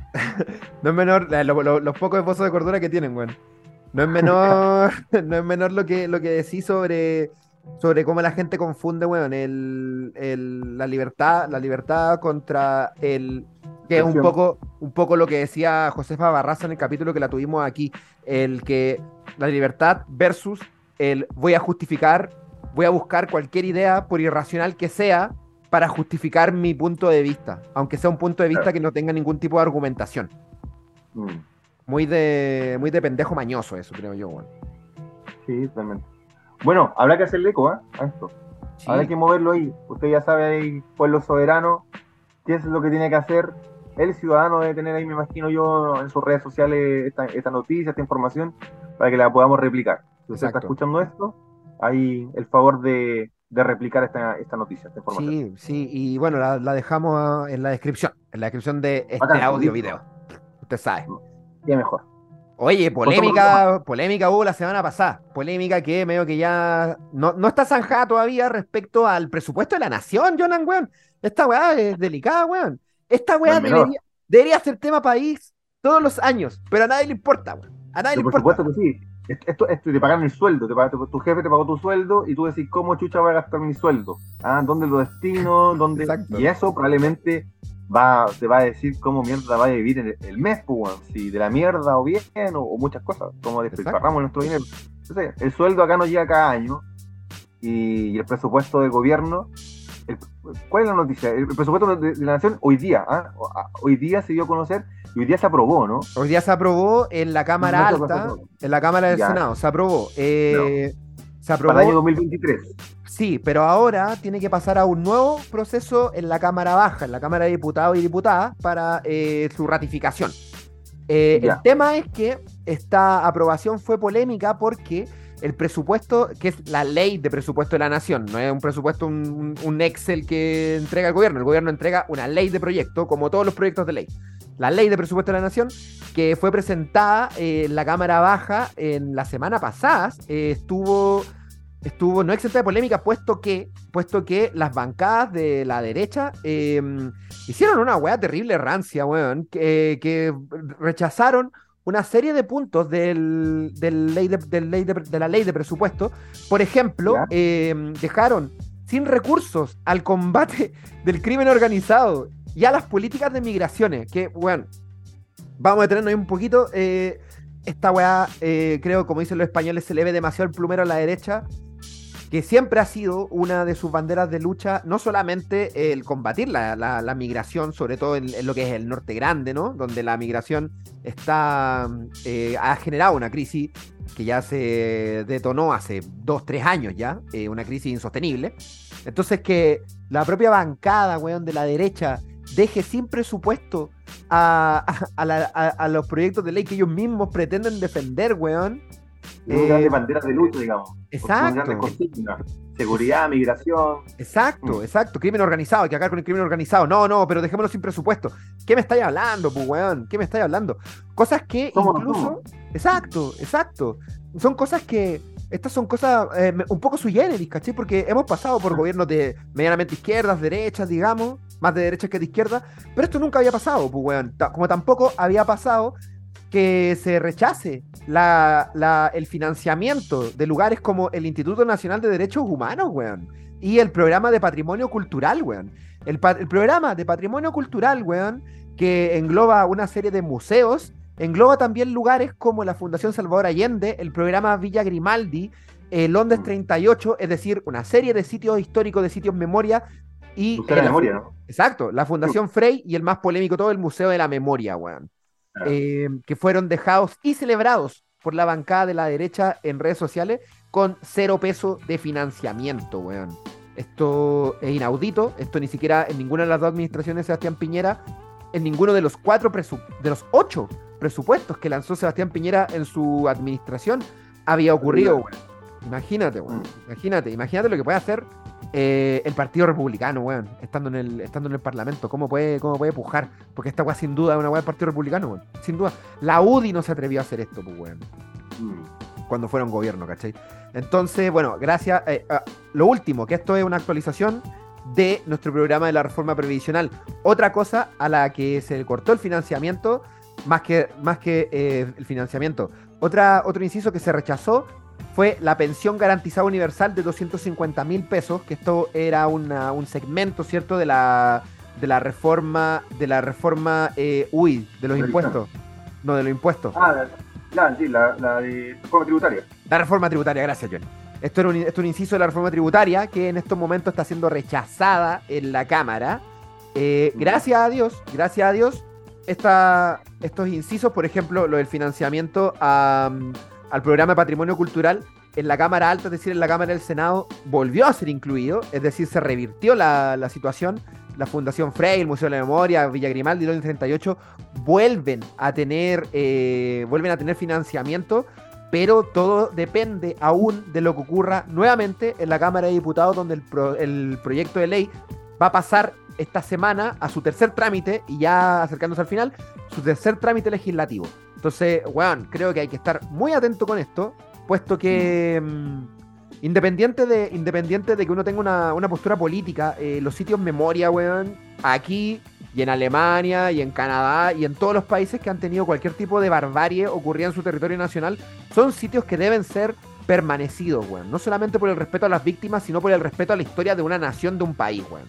no es menor lo, lo, los pocos esbozos de cordura que tienen, weón. No es menor, no es menor lo que, lo que decís sobre, sobre cómo la gente confunde, weón, el, el, la libertad, la libertad contra el... Que es un poco, un poco lo que decía Josefa Barraza en el capítulo que la tuvimos aquí, el que la libertad versus el voy a justificar, voy a buscar cualquier idea, por irracional que sea, para justificar mi punto de vista, aunque sea un punto de vista claro. que no tenga ningún tipo de argumentación. Mm. Muy de muy de pendejo mañoso eso, creo yo, bueno. Sí, totalmente. Bueno, habrá que hacerle eco, ¿eh? A esto. Sí. Habrá que moverlo ahí. Usted ya sabe ahí, pueblo soberano, qué es lo que tiene que hacer. El ciudadano debe tener ahí, me imagino yo, en sus redes sociales esta, esta noticia, esta información, para que la podamos replicar. Si usted Exacto. está escuchando esto, hay el favor de, de replicar esta, esta noticia, esta información. Sí, sí, y bueno, la, la dejamos en la descripción, en la descripción de este Bacán, audio video. Usted sabe. Ya mejor. Oye, polémica, polémica hubo la semana pasada. Polémica que medio que ya no, no está zanjada todavía respecto al presupuesto de la nación, Jonan, weón. Esta weá es delicada, weón. Esta weá no debería, debería ser tema país todos los años, pero a nadie le importa, weón. A nadie pero le por importa. Por supuesto que sí. Esto, esto te pagan el sueldo, te paga, tu jefe te pagó tu sueldo y tú decís, ¿cómo chucha voy a gastar mi sueldo? Ah, ¿dónde lo destino? ¿Dónde? Y eso probablemente va, te va a decir cómo mierda va a vivir en el, el mes, pues, bueno, si de la mierda o bien, o, o muchas cosas, cómo despilfarramos nuestro dinero. Entonces, el sueldo acá nos llega cada año y, y el presupuesto del gobierno. El, ¿Cuál es la noticia? El presupuesto de, de la nación hoy día, ¿ah? hoy día se dio a conocer y hoy día se aprobó, ¿no? Hoy día se aprobó en la Cámara no Alta, en la Cámara del ya. Senado, se aprobó. Eh, no. se aprobó. Para el año dos mil veintitrés. Sí, pero ahora tiene que pasar a un nuevo proceso en la Cámara Baja, en la Cámara de Diputados y Diputadas, para eh, su ratificación. Eh, el tema es que esta aprobación fue polémica porque el presupuesto, que es la ley de presupuesto de la nación, no es un presupuesto, un, un Excel que entrega el gobierno, el gobierno entrega una ley de proyecto, como todos los proyectos de ley. La ley de presupuesto de la nación, que fue presentada eh, en la Cámara Baja en la semana pasada, eh, estuvo, estuvo no exenta de polémica, puesto que, puesto que las bancadas de la derecha eh, hicieron una weá terrible rancia, weón, que, que rechazaron una serie de puntos del, del ley de, del ley de, de la ley de presupuesto. Por ejemplo, eh, dejaron sin recursos al combate del crimen organizado y a las políticas de migraciones, que, bueno, vamos a detenernos ahí un poquito. Eh, esta weá, eh, creo, como dicen los españoles, se le ve demasiado el plumero a la derecha, que siempre ha sido una de sus banderas de lucha, no solamente el combatir la, la, la migración, sobre todo en, en lo que es el norte grande, ¿no? Donde la migración está eh, ha generado una crisis que ya se detonó hace dos, tres años ya, eh, una crisis insostenible. Entonces que la propia bancada, weón, de la derecha deje sin presupuesto a, a, a, la, a, a los proyectos de ley que ellos mismos pretenden defender, weón. Es una eh, bandera de lucha, digamos. Exacto. Seguridad, migración. Exacto, mm. exacto. Crimen organizado, hay que acabar con el crimen organizado. No, no, pero dejémoslo sin presupuesto. ¿Qué me estáis hablando, pues, weón? ¿Qué me estáis hablando? Cosas que somos, incluso... Somos. Exacto, exacto. Son cosas que... Estas son cosas eh, un poco sui generis, ¿cachai? Porque hemos pasado por gobiernos de medianamente izquierdas, derechas, digamos, más de derechas que de izquierdas, pero esto nunca había pasado, pues, weón. Como tampoco había pasado que se rechace la, la, el financiamiento de lugares como el Instituto Nacional de Derechos Humanos, weón, y el Programa de Patrimonio Cultural, weón. El, el Programa de Patrimonio Cultural, weón, que engloba una serie de museos, engloba también lugares como la Fundación Salvador Allende, el Programa Villa Grimaldi, el Londres treinta y ocho, es decir, una serie de sitios históricos, de sitios memoria, y... Museo de la Memoria, ¿no? Exacto, la Fundación Frey y el más polémico todo, el Museo de la Memoria, weón. Eh, que fueron dejados y celebrados por la bancada de la derecha en redes sociales con cero peso de financiamiento, weón. Esto es inaudito, esto ni siquiera en ninguna de las dos administraciones de Sebastián Piñera, en ninguno de los cuatro presu- de los ocho presupuestos que lanzó Sebastián Piñera en su administración había ocurrido, weón. Imagínate, weón. Imagínate, imagínate lo que puede hacer eh, el Partido Republicano, weón, estando en el, estando en el Parlamento. ¿Cómo puede, cómo puede pujar? Porque esta weá sin duda es una weá del Partido Republicano, weón. Sin duda. La U D I no se atrevió a hacer esto, pues, weón. Mm. Cuando fueron gobierno, ¿cachai? Entonces, bueno, gracias. Eh, uh, lo último, que esto es una actualización de nuestro programa de la reforma previsional. Otra cosa a la que se le cortó el financiamiento, más que, más que eh, el financiamiento. Otra, otro inciso que se rechazó fue la pensión garantizada universal de doscientos cincuenta mil pesos, que esto era una, un segmento, ¿cierto?, de la, de la reforma, de la reforma, eh, uy, de los impuestos. No, de los impuestos. Ah, la, sí, la, la de reforma tributaria. La reforma tributaria, gracias, Johnny. Esto era un, esto es un inciso de la reforma tributaria que en estos momentos está siendo rechazada en la Cámara. Eh, gracias a Dios, gracias a Dios, esta, estos incisos, por ejemplo, lo del financiamiento a... al programa de patrimonio cultural en la Cámara Alta, es decir, en la Cámara del Senado, volvió a ser incluido, es decir, se revirtió la, la situación. La Fundación Frey, el Museo de la Memoria, Villa Grimaldi, Londres treinta y ocho, vuelven a tener, eh, vuelven a tener financiamiento, pero todo depende aún de lo que ocurra nuevamente en la Cámara de Diputados, donde el, pro, el proyecto de ley va a pasar esta semana a su tercer trámite, y ya acercándose al final, su tercer trámite legislativo. Entonces, weón, creo que hay que estar muy atento con esto, puesto que mmm, independiente, de, independiente de que uno tenga una, una postura política, eh, los sitios memoria, weón, aquí y en Alemania y en Canadá y en todos los países que han tenido cualquier tipo de barbarie ocurrida en su territorio nacional, son sitios que deben ser permanecidos, weón. No solamente por el respeto a las víctimas, sino por el respeto a la historia de una nación, de un país, weón.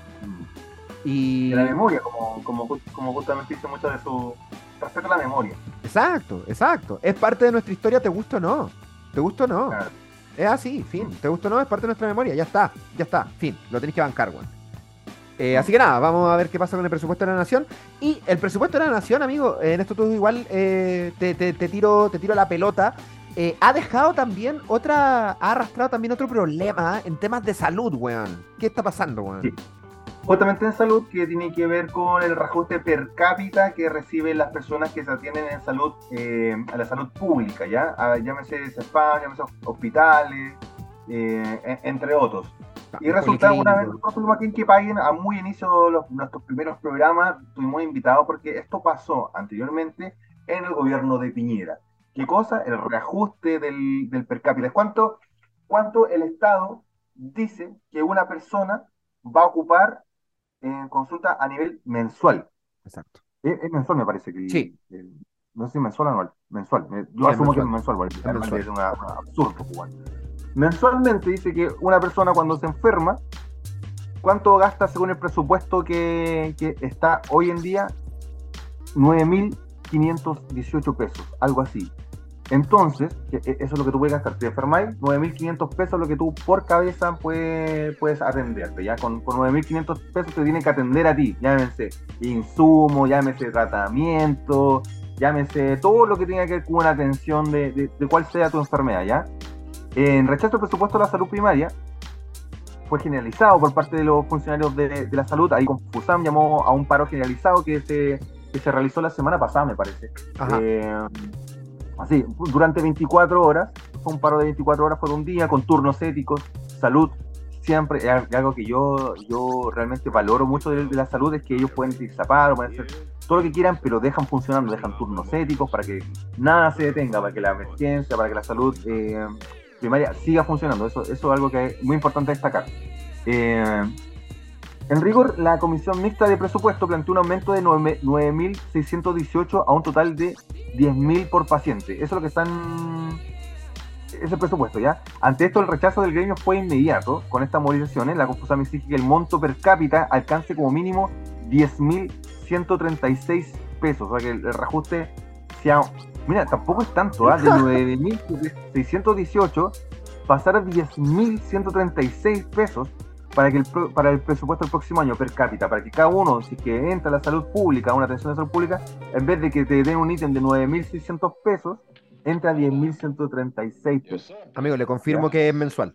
Y... de la memoria, como, como, como justamente dice mucho de su... respeto a la memoria. Exacto, exacto. Es parte de nuestra historia, te gusta o no. Te gusta o no. Claro. Es así, fin. Te gusta o no, es parte de nuestra memoria. Ya está, ya está, fin. Lo tenés que bancar, weón. Eh, así que nada, vamos a ver qué pasa con el presupuesto de la nación. Y el presupuesto de la nación, amigo, en esto tú igual eh, te, te, te, tiro, te tiro la pelota. Eh, ha dejado también otra, ha arrastrado también otro problema en temas de salud, weón. ¿Qué está pasando, weón? Sí. justamente en salud, que tiene que ver con el reajuste per cápita que reciben las personas que se atienden en salud, eh, a la salud pública, ¿ya? A, llámese CEFAM, llámese hospitales, eh, entre otros. Y resulta una vez nosotros aquí en Que Paguen, a muy inicio de los, nuestros primeros programas, estuvimos invitados porque esto pasó anteriormente en el gobierno de Piñera. ¿Qué cosa? El reajuste del, del per cápita. ¿Cuánto, cuánto el Estado dice que una persona va a ocupar en consulta a nivel mensual? Exacto. Es, es mensual, me parece que. Sí. El, no sé si mensual o anual. Mensual. Yo sí, asumo mensual. que es mensual, porque es, mensual. es una, una absurdo. Bueno. Mensualmente dice que una persona cuando se enferma, ¿cuánto gasta según el presupuesto que, que está hoy en día? nueve mil quinientos dieciocho pesos, algo así. Entonces, eso es lo que tú puedes gastar. Te enfermáis, nueve mil quinientos pesos lo que tú por cabeza puedes, puedes atenderte. Ya con, con nueve mil quinientos pesos te tienen que atender a ti. Llámese insumo, llámese tratamiento, llámese todo lo que tenga que ver con una atención de, de, de cuál sea tu enfermedad, ¿ya? En rechazo al presupuesto de la salud primaria, fue generalizado por parte de los funcionarios de, de la salud. Ahí Confusam llamó a un paro generalizado que se, que se realizó la semana pasada, me parece. Eh, así, durante veinticuatro horas, fue un paro de veinticuatro horas por un día, con turnos éticos, salud. Siempre, es algo que yo, yo realmente valoro mucho de, de la salud, es que ellos pueden disapar, pueden hacer todo lo que quieran, pero dejan funcionando, dejan turnos éticos para que nada se detenga, para que la emergencia, para que la salud eh, primaria siga funcionando. Eso, eso es algo que es muy importante destacar. Eh, en rigor, la Comisión Mixta de Presupuesto planteó un aumento de nueve mil seiscientos dieciocho a un total de diez mil por paciente. Eso es lo que están... ese presupuesto, ¿ya? Ante esto, el rechazo del gremio fue inmediato. Con estas movilizaciones, la Confusam exige que el monto per cápita alcance como mínimo diez mil ciento treinta y seis pesos. O sea, que el, el reajuste sea... Mira, tampoco es tanto, ¿eh? De nueve mil seiscientos dieciocho pasar a diez mil ciento treinta y seis pesos para, que el, para el presupuesto del próximo año per cápita, para que cada uno, si es que entra a la salud pública, a una atención de salud pública, en vez de que te den un ítem de nueve mil seiscientos pesos, entra a diez mil ciento treinta y seis pesos. Amigo, le confirmo ¿ya? Que es mensual.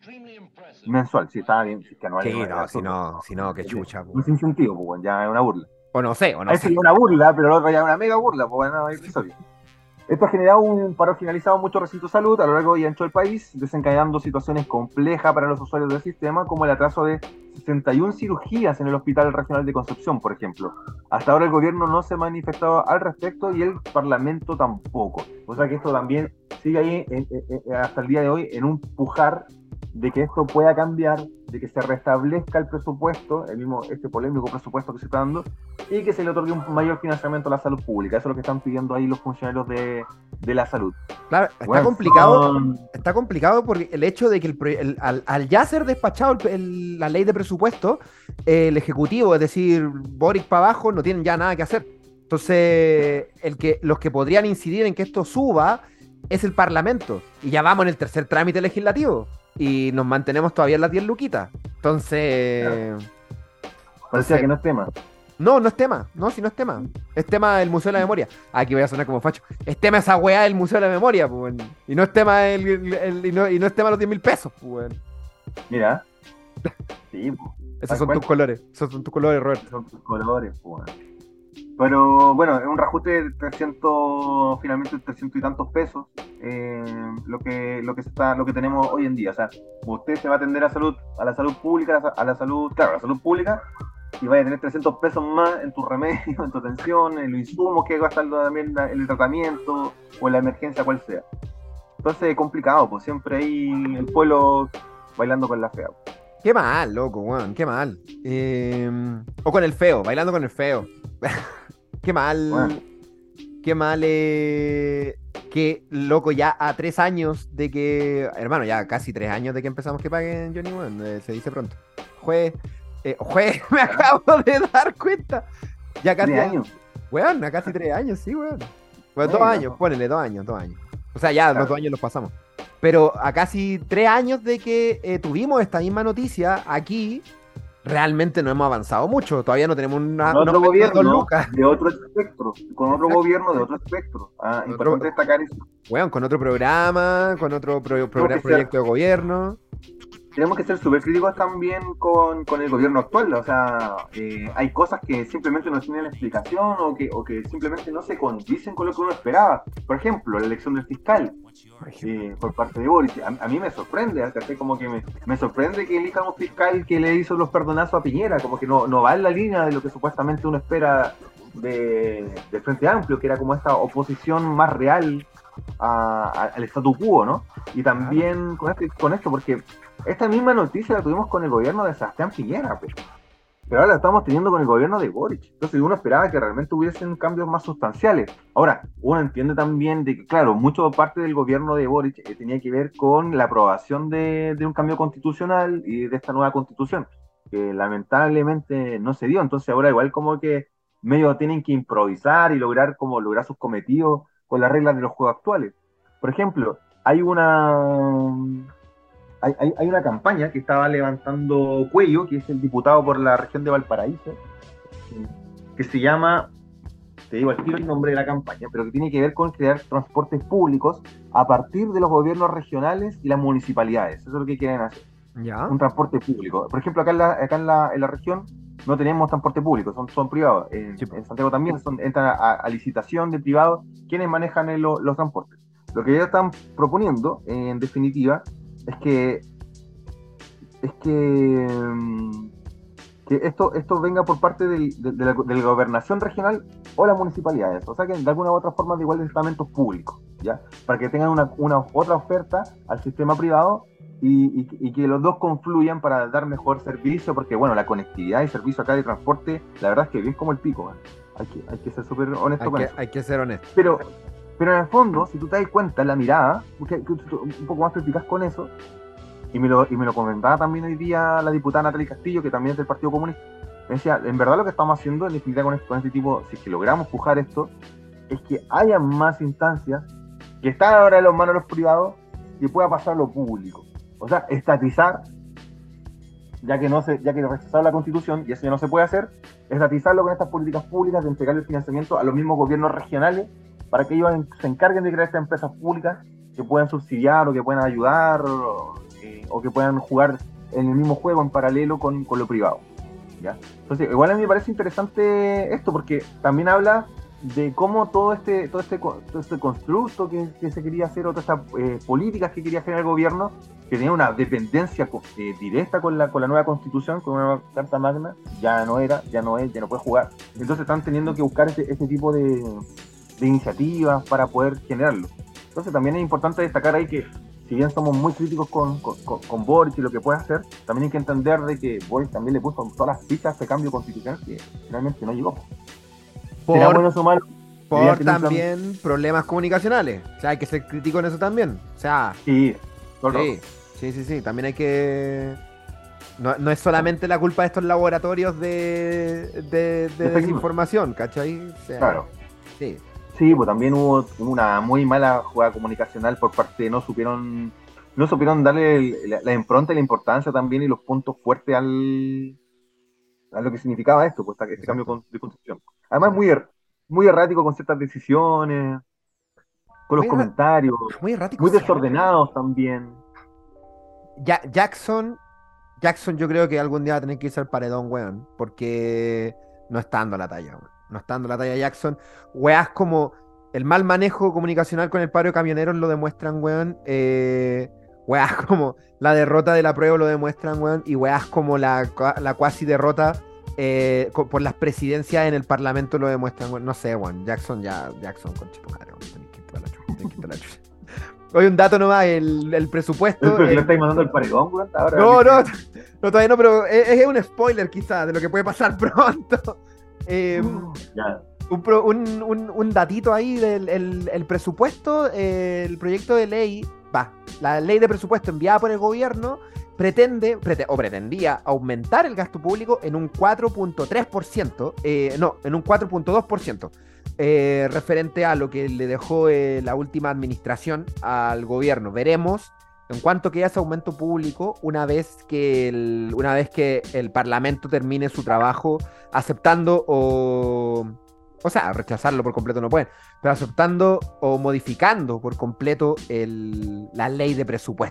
Mensual, sí, está bien. Si es que anual, sí, no, si no, si no, qué chucha. No es sin sentido, pues, ya es una burla. O no sé, o no Ahí sé. sería una burla, pero el otro ya es una mega burla, pues bueno, hay episodio. Esto ha generado un paro generalizado en muchos recintos de salud a lo largo y ancho del país, desencadenando situaciones complejas para los usuarios del sistema, como el atraso de sesenta y una cirugías en el Hospital Regional de Concepción, por ejemplo. Hasta ahora el gobierno no se ha manifestado al respecto y el Parlamento tampoco. O sea que esto también sigue ahí en, en, en, hasta el día de hoy en un pujar de que esto pueda cambiar, de que se restablezca el presupuesto, el mismo, este polémico presupuesto que se está dando, y que se le otorgue un mayor financiamiento a la salud pública. Eso es lo que están pidiendo ahí los funcionarios de, de la salud. Claro, está bueno, complicado, son... está complicado porque el hecho de que el, el, al, al ya ser despachado el, el, la ley de presupuesto, el Ejecutivo, es decir, Boric para abajo, no tienen ya nada que hacer. Entonces, el que, los que podrían incidir en que esto suba es el Parlamento, y ya vamos en el tercer trámite legislativo. Y nos mantenemos todavía en las diez luquitas. Entonces... Claro. Parecía que no es tema. No, no es tema. No, si no es tema. Es tema del Museo de la Memoria. Aquí voy a sonar como facho. Es tema esa weá del Museo de la Memoria, pues. Y no es tema el, el, el, y, no, y no es tema los diez mil pesos, pues. Mira. Sí, pues. Esos son cuenta? tus colores. Esos son tus colores, Roberto. Son tus colores, pues. Pero bueno, es un reajuste de trescientos, finalmente trescientos y tantos pesos, eh, lo que lo que se está, lo que tenemos hoy en día. O sea, usted se va a atender a salud, a la salud pública, a la salud, claro, a la salud pública, y vaya a tener trescientos pesos más en tu remedio, en tu atención, en los insumos que gastarlo también en el tratamiento o en la emergencia, cual sea. Entonces es complicado, pues siempre hay el pueblo bailando con la fea. Qué mal, loco, weón, qué mal. Eh, o con el feo, bailando con el feo. Qué mal, bueno. Qué mal, eh, que loco, ya a tres años de que, hermano, ya casi tres años de que empezamos que paguen Johnny One, eh, se dice pronto. Juez, eh, juez, me acabo de dar cuenta. Ya casi ¿Tres años? Weón, a casi tres años, sí, weón. Bueno, dos años, no. Ponele, dos años, dos años. O sea, ya claro. Los dos años los pasamos. Pero a casi tres años de que eh, tuvimos esta misma noticia aquí, realmente no hemos avanzado mucho. Todavía no tenemos una, con otro una gobierno Lucas. De otro espectro, con otro Exacto. gobierno de otro espectro. Ah, importante destacar eso. Bueno, con otro programa, con otro pro, pro, proyecto de gobierno. tenemos que ser súper críticos también con, con el gobierno actual. O sea, eh, hay cosas que simplemente no tienen explicación o que, o que simplemente no se condicen con lo que uno esperaba. Por ejemplo, la elección del fiscal eh, por parte de Boric. A, a mí me sorprende, ¿sí? Como que me, me sorprende que elijan un fiscal que le hizo los perdonazos a Piñera, como que no, no va en la línea de lo que supuestamente uno espera de, de Frente Amplio, que era como esta oposición más real a, a, al statu quo, ¿no? Y también con, este, con esto, porque esta misma noticia la tuvimos con el gobierno de Sebastián Piñera, pues. Pero ahora la estamos teniendo con el gobierno de Boric. Entonces uno esperaba que realmente hubiesen cambios más sustanciales. Ahora, uno entiende también de que, claro, mucho parte del gobierno de Boric eh, tenía que ver con la aprobación de, de un cambio constitucional y de esta nueva constitución, que lamentablemente no se dio. Entonces ahora igual como que medio tienen que improvisar y lograr como lograr sus cometidos con las reglas de los juegos actuales. Por ejemplo, hay una... Hay, hay, hay una campaña que estaba levantando Cuello, que es el diputado por la región de Valparaíso, que se llama, te digo al tiro el nombre de la campaña, pero que tiene que ver con crear transportes públicos a partir de los gobiernos regionales y las municipalidades. Eso es lo que quieren hacer. ¿Ya? Un transporte público. Por ejemplo, acá en la, acá en la, en la región no tenemos transporte público, son, son privados. En, sí. en Santiago también son, entran a, a licitación de privados quienes manejan el, los transportes. Lo que ellos están proponiendo, en definitiva, es que es que, que esto, esto venga por parte del, de, de, la, de la gobernación regional o las municipalidades, o sea que de alguna u otra forma de igual de estamentos públicos, ¿ya? Para que tengan una, una otra oferta al sistema privado y, y, y que los dos confluyan para dar mejor servicio, porque bueno, la conectividad y servicio acá de transporte, la verdad es que bien como el pico, ¿eh? hay, que, hay que ser súper honesto hay con que, eso. Hay que ser honesto. Pero Pero en el fondo, si tú te das cuenta, la mirada, porque un poco más te explicas con eso, y me, lo, y me lo comentaba también hoy día la diputada Natalie Castillo, que también es del Partido Comunista, me decía, en verdad lo que estamos haciendo, en definitiva con este, con este tipo, si es que logramos pujar esto, es que haya más instancias, que están ahora en las manos de los privados, que pueda pasar lo público. O sea, estatizar, ya que no se, ya que rechazaron la Constitución, y eso ya no se puede hacer, estatizarlo con estas políticas públicas de entregarle el financiamiento a los mismos gobiernos regionales, para que ellos se encarguen de crear estas empresas públicas que puedan subsidiar o que puedan ayudar o, eh, o que puedan jugar en el mismo juego en paralelo con, con lo privado, ¿ya? Entonces, igual a mí me parece interesante esto porque también habla de cómo todo este todo este, todo este constructo que, que se quería hacer, o todas estas eh, políticas que quería generar el gobierno, que tenía una dependencia eh, directa con la, con la nueva Constitución, con una nueva Carta Magna, ya no era, ya no es, ya no puede jugar. Entonces están teniendo que buscar este, este tipo de... de iniciativas para poder generarlo. Entonces también es importante destacar ahí que si bien somos muy críticos con, con, con Boric y lo que puede hacer, también hay que entender de que Boric también le puso todas las fichas de cambio constitucional que finalmente no llegó. Por, bueno o malo, por también plan... problemas comunicacionales. O sea, hay que ser crítico en eso también. O sea, sí, sí, sí, sí, sí, también hay que... No, no es solamente la culpa de estos laboratorios de, de, de desinformación, ¿cachai? O sea, claro. Sí. Sí, pues también hubo una muy mala jugada comunicacional por parte, no supieron no supieron darle el, la, la impronta y la importancia también y los puntos fuertes al a lo que significaba esto, pues este Exacto. cambio de constitución. Además muy, er, muy errático con ciertas decisiones, con los muy comentarios, muy, errático, muy desordenados sí. también. Ya, Jackson, Jackson yo creo que algún día va a tener que irse al paredón, weón, porque no está dando la talla, weón. No está dando la talla Jackson. Weas como el mal manejo comunicacional con el paro de camioneros lo demuestran, weón. Eh, weas como la derrota de la prueba lo demuestran, weón. Y weas como la, la cuasi derrota eh, por las presidencias en el Parlamento lo demuestran, weón. No sé, weón. Jackson ya, Jackson, conchito madre, weón. Tenés que quitar la chucha, tenés que quitar la chucha. Oye, un dato nomás, el, el presupuesto. ¿Pero el... le estáis mandando el paredón, weón? Ahora no, no, no, todavía no, pero es, es un spoiler quizás de lo que puede pasar pronto. Eh, yeah. un, pro, un, un, un datito ahí del el, el presupuesto, eh, el proyecto de ley, va, la ley de presupuesto enviada por el gobierno pretende, prete, o pretendía aumentar el gasto público en un cuatro punto tres por ciento, eh, no, en un cuatro punto dos por ciento, eh, referente a lo que le dejó eh, la última administración al gobierno. Veremos en cuanto queda ese aumento público una vez que el, una vez que el Parlamento termine su trabajo aceptando o o sea, rechazarlo por completo no pueden, pero aceptando o modificando por completo el, la ley de presupuesto.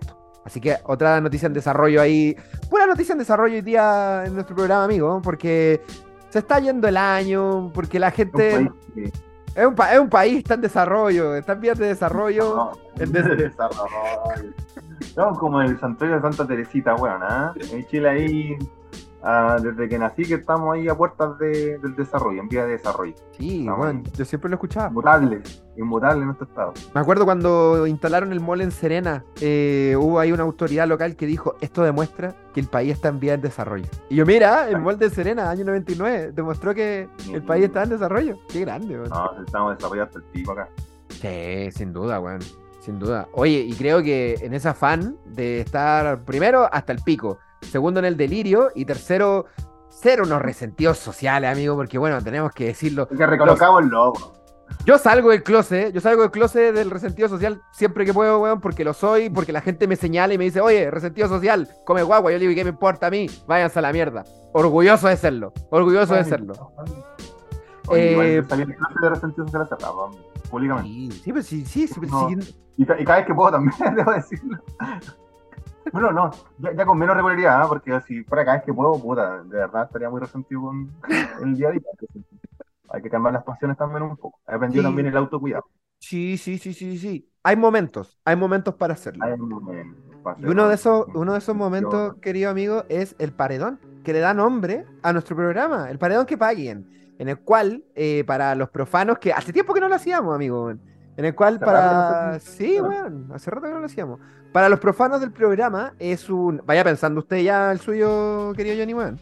Así que otra noticia en desarrollo ahí. Pura noticia en desarrollo hoy día en nuestro programa, amigo, porque se está yendo el año, porque la gente... Un país que- Es un, pa- es un país, está en desarrollo, está en vías de desarrollo. No, El des- desarrollo. Estamos como el santuario de Santa Teresita, weón, ¿ah? En Chile ahí, ah, desde que nací, que estamos ahí a puertas de- del desarrollo, en vía de desarrollo. Sí, Estamos bueno, ahí. yo siempre lo escuchaba. Inmutables, inmutables en nuestro estado. Me acuerdo cuando instalaron el mall en Serena, eh, hubo ahí una autoridad local que dijo, esto demuestra que el país está en vías de desarrollo. Y yo, mira, el mall de Serena, año noventa y nueve, demostró que el país está en desarrollo. Qué grande, weón. No, estamos desarrollando el tipo acá. Sí, sin duda, weón. Sin duda. Oye, y creo que en ese afán de estar primero hasta el pico, segundo en el delirio y tercero ser unos resentidos sociales, amigo, porque bueno, tenemos que decirlo. Es que recolocamos el logo. Yo salgo del closet, yo salgo del closet del resentido social siempre que puedo, weón, porque lo soy, porque la gente me señala y me dice, oye, resentido social, come guagua. Yo le digo, ¿qué me importa a mí? Váyanse a la mierda. Orgulloso de serlo, orgulloso de serlo. Oye, igual Eh, yo salí en clase de resentido social hace rato, públicamente. Sí, sí, pues sí, sí, sí, pues No. sí. Y, ca- y cada vez que puedo también, debo decirlo. Bueno, no, ya, ya con menos regularidad, ¿eh? Porque si fuera cada vez que puedo, puta, de verdad estaría muy resentido con el día a día. Hay que calmar las pasiones también un poco. He aprendido Sí. también el autocuidado. Sí, sí, sí, sí, sí. Hay momentos, hay momentos para hacerlo. Hay un momento para Y uno de esos, hacerlo. uno de esos momentos, querido amigo, es el paredón, que le da nombre a nuestro programa, el paredón que paguen, en el cual, eh, para los profanos, que hace tiempo que no lo hacíamos, amigo, weón, en el cual Hace para... rato que no se- Sí, weón, hace rato que no lo hacíamos. Para los profanos del programa es un... Vaya pensando usted ya el suyo, querido Johnny, weón.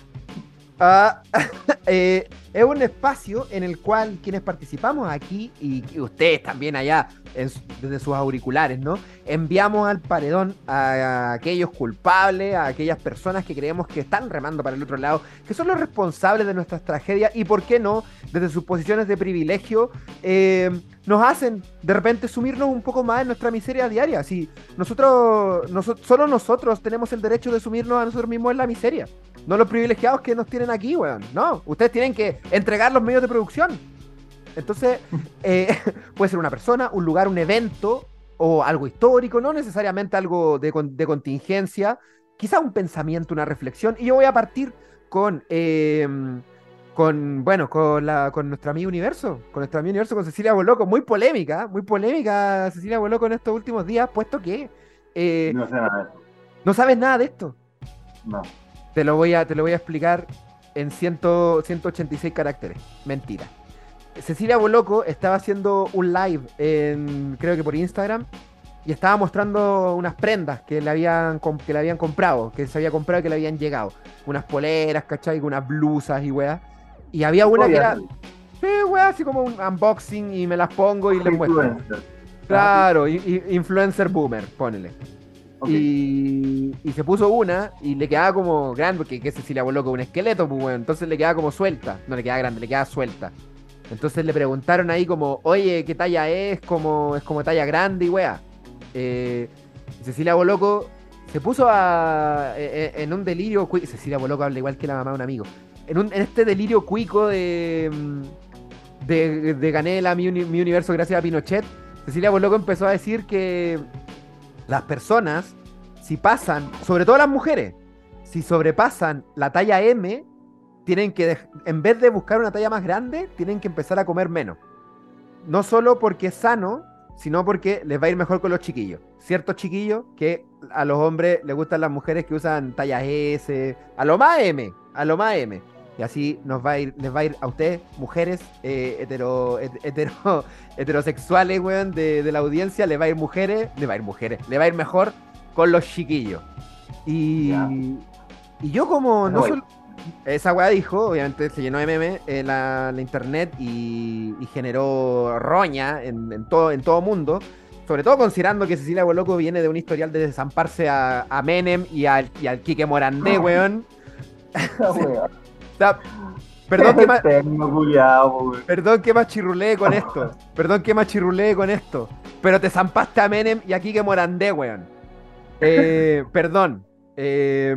Ah, eh, es un espacio en el cual quienes participamos aquí y, y ustedes también allá en su- desde sus auriculares, ¿no? Enviamos al paredón a, a aquellos culpables, a aquellas personas que creemos que están remando para el otro lado, que son los responsables de nuestras tragedias y, ¿por qué no? Desde sus posiciones de privilegio, eh, nos hacen de repente sumirnos un poco más en nuestra miseria diaria. Si nosotros, noso- solo nosotros tenemos el derecho de sumirnos a nosotros mismos en la miseria. No los privilegiados que nos tienen aquí, weón. No, ustedes tienen que entregar los medios de producción. Entonces, eh, puede ser una persona, un lugar, un evento o algo histórico, no necesariamente algo de, con- de contingencia, quizá un pensamiento, una reflexión. Y yo voy a partir con, eh, con bueno, con, la, con nuestra amiga Universo, con nuestra amiga Universo, con Cecilia Boloco. Muy polémica, muy polémica Cecilia Boloco en estos últimos días, puesto que eh, No sé nada de eso. no sabes nada de esto. No. Te lo voy a, te lo voy a explicar en cien, ciento ochenta y seis caracteres. Mentira. Cecilia Boloco estaba haciendo un live, en, creo que por Instagram, y estaba mostrando unas prendas que le habían, com- que le habían comprado, que se había comprado y que le habían llegado. Unas poleras, ¿cachai? Unas blusas y weá. Y había una que era, sí, weá, así como un unboxing y me las pongo y les muestro. Influencer. Claro, i- i- influencer boomer, ponele. Ok. Y, y se puso una y le quedaba como grande, porque que Cecilia Boloco un esqueleto, pues bueno, entonces le quedaba como suelta. No le quedaba grande, le quedaba suelta. Entonces le preguntaron ahí como, oye, ¿qué talla es? Como, es como talla grande y wea. Eh, Cecilia Boloco se puso a, e- e- en un delirio cui- Cecilia Boloco habla igual que la mamá de un amigo. En, un, en este delirio cuico de, mm, de, de gané la mi, uni- mi universo gracias a Pinochet, Cecilia Boloco empezó a decir que las personas, si pasan, sobre todo las mujeres, si sobrepasan la talla M, tienen que, dej- en vez de buscar una talla más grande, tienen que empezar a comer menos. No solo porque es sano, sino porque les va a ir mejor con los chiquillos. Ciertos chiquillos que a los hombres les gustan las mujeres que usan tallas S, a lo más M, a lo más M. Y así nos va a ir, les va a ir a ustedes, mujeres eh, hetero, het- hetero, heterosexuales, weón, de, de la audiencia, le va a ir mujeres, le va a ir mujeres, le va a ir mejor con los chiquillos. Y, Ya. y yo como no Pero solo... Esa weá dijo, obviamente se llenó de memes en la, la internet y, y generó roña en, en todo, en todo mundo. Sobre todo considerando que Cecilia Boloco viene de un historial de desamparse a, a Menem y al, y al Quique Morandé, weón. Esa wea. O sea, perdón que, ma- Tengo culiao, weón. perdón que machirrulee con esto. Perdón que machirrulee con esto. Pero te zampaste a Menem y a Quique Morandé, weón. Eh, perdón. Eh,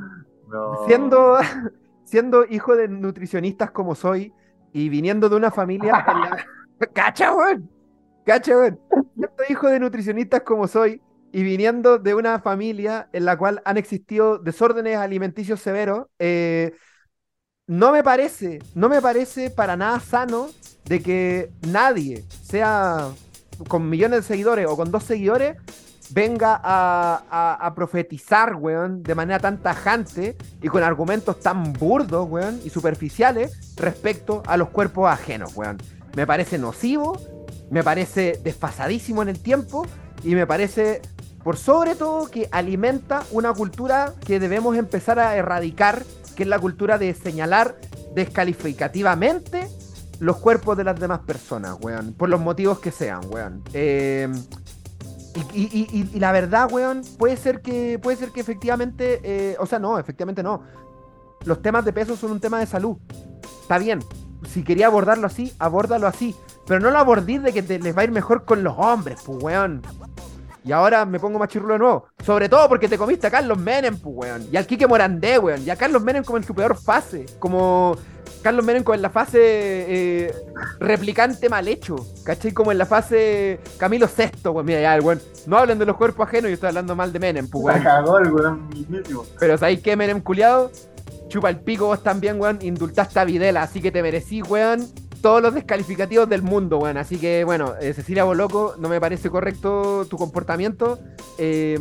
No. siendo, siendo hijo de nutricionistas como soy y viniendo de una familia en la... ¡Cacha, weón! ¡Cacha, weón! Siendo hijo de nutricionistas como soy y viniendo de una familia en la cual han existido desórdenes alimenticios severos, eh, no me parece, no me parece para nada sano de que nadie, sea con millones de seguidores o con dos seguidores, venga a, a- a profetizar, weón, de manera tan tajante y con argumentos tan burdos, weón, y superficiales respecto a los cuerpos ajenos, weón. Me parece nocivo, me parece desfasadísimo en el tiempo y me parece, por sobre todo, que alimenta una cultura que debemos empezar a erradicar, que es la cultura de señalar descalificativamente los cuerpos de las demás personas, weón, por los motivos que sean, weón. Eh, y, y- y- y la verdad, weón, puede ser que, puede ser que efectivamente, eh, o sea, no, efectivamente no. Los temas de peso son un tema de salud. Está bien. Si quería abordarlo así, abórdalo así. Pero no lo abordís de que te- les va a ir mejor con los hombres, pues, weón. Y ahora me pongo más chirrulo de nuevo. Sobre todo porque te comiste a Carlos Menem, pues, weón. Y al Quique Morandé, weón. Y a Carlos Menem como en su peor fase. Como Carlos Menem como en la fase eh, replicante mal hecho. ¿Cachai? Como en la fase Camilo Sexto, weón. Mira, ya, weón. No hablen de los cuerpos ajenos, yo estoy hablando mal de Menem, pues, La weón. cagó el weón mismísimo. Pero ¿sabéis qué, Menem culiado? Chupa el pico vos también, weón. Indultaste a Videla, así que te merecí, weón, todos los descalificativos del mundo, weón. Así que, bueno, eh, Cecilia Boloco, no me parece correcto tu comportamiento. eh,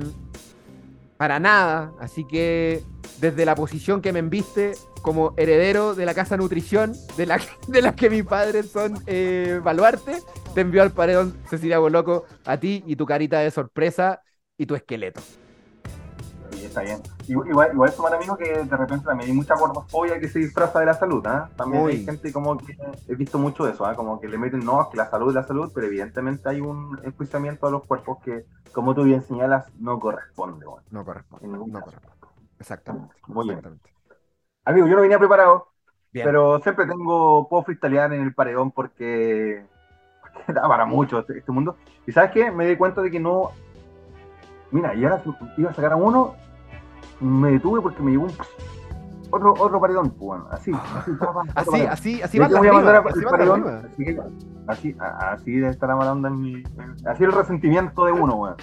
para nada. Así que, desde la posición que me enviste como heredero de la Casa Nutrición, de la, de la que mis padres son eh, baluarte, te envío al paredón, Cecilia Boloco, a ti y tu carita de sorpresa y tu esqueleto. Sí, está bien. Igual, igual, igual somos amigos que de repente también hay mucha gordofobia que se disfraza de la salud, ¿ah? También hay Muy. gente como que he visto mucho eso, ¿ah? Como que le meten no, es que la salud es la salud, pero evidentemente hay un enjuiciamiento a los cuerpos que, como tú bien señalas, no corresponde, bueno, No corresponde, en ningún no caso. corresponde. Exactamente, Muy bien. exactamente. Amigo, yo no venía preparado, Bien. pero siempre tengo, puedo freestylear en el paredón porque da para mucho este, este mundo. Y ¿sabes qué? Me di cuenta de que no, mira, y ahora iba a sacar a uno, me detuve porque me llegó un otro, otro paredón, pues, bueno, así, así, pa, pa, otro Así, paredón. así, así Y van aquí las voy a mandar rimas, a- así el van las paredón, rimas. así, que- así, a- así debe estar la mala onda en mi, en- así el resentimiento de uno, weón.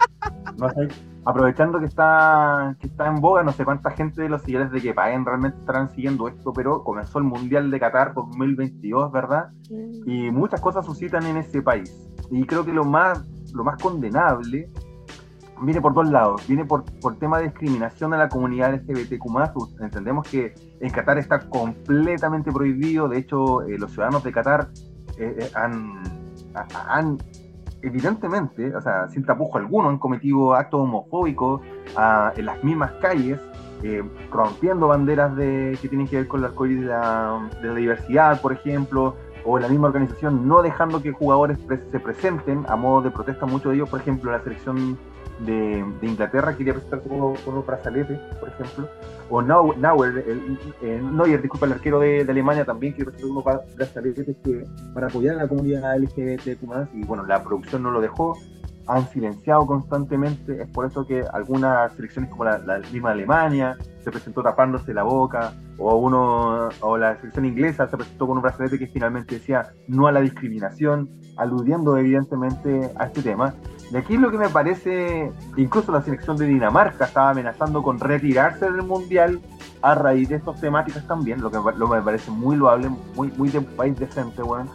No sé, aprovechando que está, que está en boga, no sé cuánta gente de los seguidores de que paguen realmente estarán siguiendo esto, pero comenzó el Mundial de Qatar dos mil veintidós, ¿verdad? Y muchas cosas suscitan en ese país. Y creo que lo más, lo más condenable viene por dos lados. Viene por, por tema de discriminación a la comunidad L G B T Q más. Entendemos que en Qatar está completamente prohibido. De hecho, eh, los ciudadanos de Qatar eh, eh, han, ha- han, evidentemente, o sea, sin tapujo alguno, han cometido actos homofóbicos ah, en las mismas calles, eh, rompiendo banderas de, que tienen que ver con el arcoíris de la, de la diversidad, por ejemplo, o la misma organización no dejando que jugadores pre se presenten a modo de protesta. Muchos de ellos, por ejemplo, la selección de, de Inglaterra quería presentarse con unos, con unos brazaletes, por ejemplo, o Neuer, el, el, Neuer, disculpa, el arquero de, de Alemania también quiere presentar unos brazaletes que, para apoyar a la comunidad L G B T Q más, y bueno, la producción no lo dejó, han silenciado constantemente. Es por eso que algunas selecciones como la, la misma Alemania se presentó tapándose la boca, o uno o la selección inglesa se presentó con un brazalete que finalmente decía no a la discriminación, aludiendo evidentemente a este tema. Y aquí lo que me parece, incluso la selección de Dinamarca estaba amenazando con retirarse del Mundial a raíz de estas temáticas también, lo que, lo que me parece muy loable, muy, muy de país decente, bueno.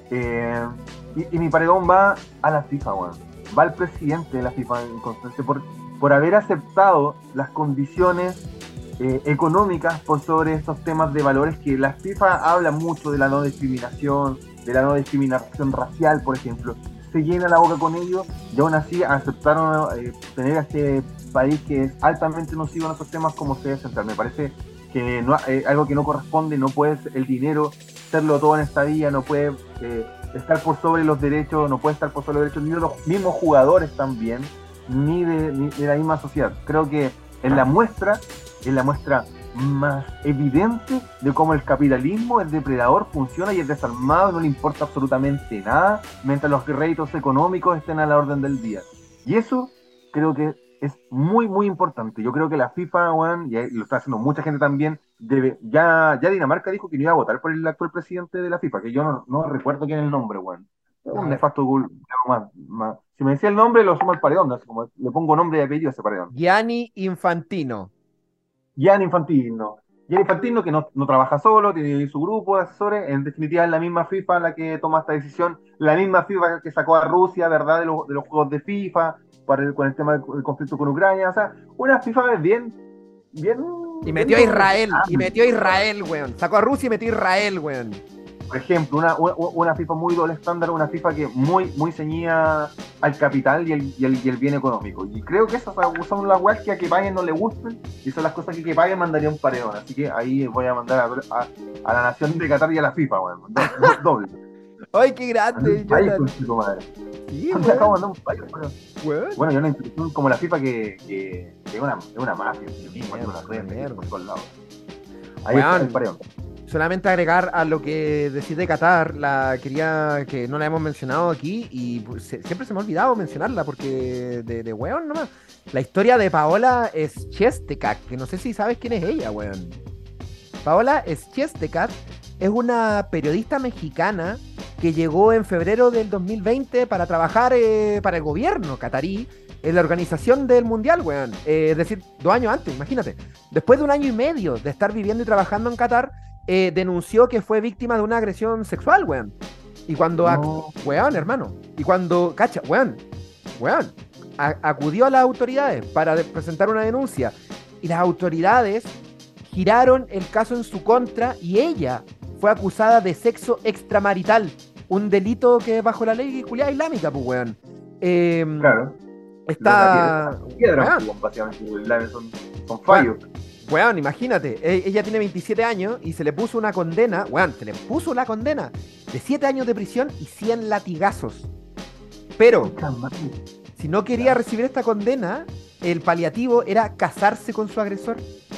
Eh, y, y mi paredón va a la FIFA, bueno. Va al presidente de la FIFA en constante por, por haber aceptado las condiciones eh, económicas por sobre estos temas de valores que la FIFA habla mucho de la no discriminación, de la no discriminación racial, por ejemplo. Se llena la boca con ello y aún así aceptaron eh, tener a este país que es altamente nocivo en estos temas como sede central. Me parece que no, eh, algo que no corresponde, no puede el dinero serlo todo en esta vida, no puede eh, estar por sobre los derechos, no puede estar por sobre los derechos ni de los mismos jugadores también, ni de, ni de la misma sociedad. Creo que en la muestra, en la muestra más evidente de cómo el capitalismo, el depredador, funciona y el desarmado no le importa absolutamente nada mientras los réditos económicos estén a la orden del día. Y eso creo que es muy, muy importante. Yo creo que la FIFA, Juan, y lo está haciendo mucha gente también, debe, ya, ya Dinamarca dijo que no iba a votar por el actual presidente de la FIFA, que yo no, no recuerdo quién es el nombre, Juan. Un nefasto gol. Más, más. Si me decía el nombre, lo sumo al paredón. Así como le pongo nombre y apellido a ese paredón. Gianni Infantino. Gianni Infantino. Gianni Infantino, que no, no trabaja solo, tiene su grupo de asesores. En definitiva, es la misma FIFA la que toma esta decisión. La misma FIFA que sacó a Rusia, ¿verdad? De, lo, de los juegos de FIFA, para el, con el tema del, del conflicto con Ucrania. O sea, una FIFA bien. bien Y metió a Israel. Y metió a Israel, weón. Sacó a Rusia y metió a Israel, weón. Por ejemplo, una, una FIFA muy doble estándar, una FIFA que muy, muy ceñida al capital y el, y, el, y el bien económico. Y creo que esas son las weas que a Kepayen no le gustan y son las cosas que Kepayen mandaría un paredón. Así que ahí voy a mandar a, a, a la nación de Qatar y a la FIFA, weón. Do, do, doble. ¡Ay, qué grande! Ay, con tu madre. Sí, ¿Dónde acabo de mandar un país, pero... Weón. Bueno, y una institución como la FIFA que, que, que es, una, es una mafia, sí, sí, Mierda, una red mierda. por todos lados. Ahí Weón. está el paredón. Solamente agregar a lo que decís de Qatar, la quería que no la hemos mencionado aquí y pues, se, siempre se me ha olvidado mencionarla porque de, de weón nomás. La historia de Paola Schezdekak, que no sé si sabes quién es ella, weón. Paola Schezdekak es una periodista mexicana que llegó en febrero del dos mil veinte para trabajar eh, para el gobierno catarí en la organización del mundial, weón. Eh, es decir, dos años antes, imagínate. Después de un año y medio de estar viviendo y trabajando en Qatar, Eh, denunció que fue víctima de una agresión sexual, weón. Y cuando... No. Weón, hermano. Y cuando... Cacha, weón. Weón. A acudió a las autoridades para presentar una denuncia. Y las autoridades giraron el caso en su contra y ella fue acusada de sexo extramarital. Un delito que es bajo la ley culiada islámica, pues, weón. Eh, Claro. Está... Piedra, básicamente, son, son fallos. Weón, imagínate, ella tiene veintisiete años y se le puso una condena, weón, se le puso la condena de siete años de prisión y cien latigazos. Pero, si no quería recibir esta condena, el paliativo era casarse con su agresor.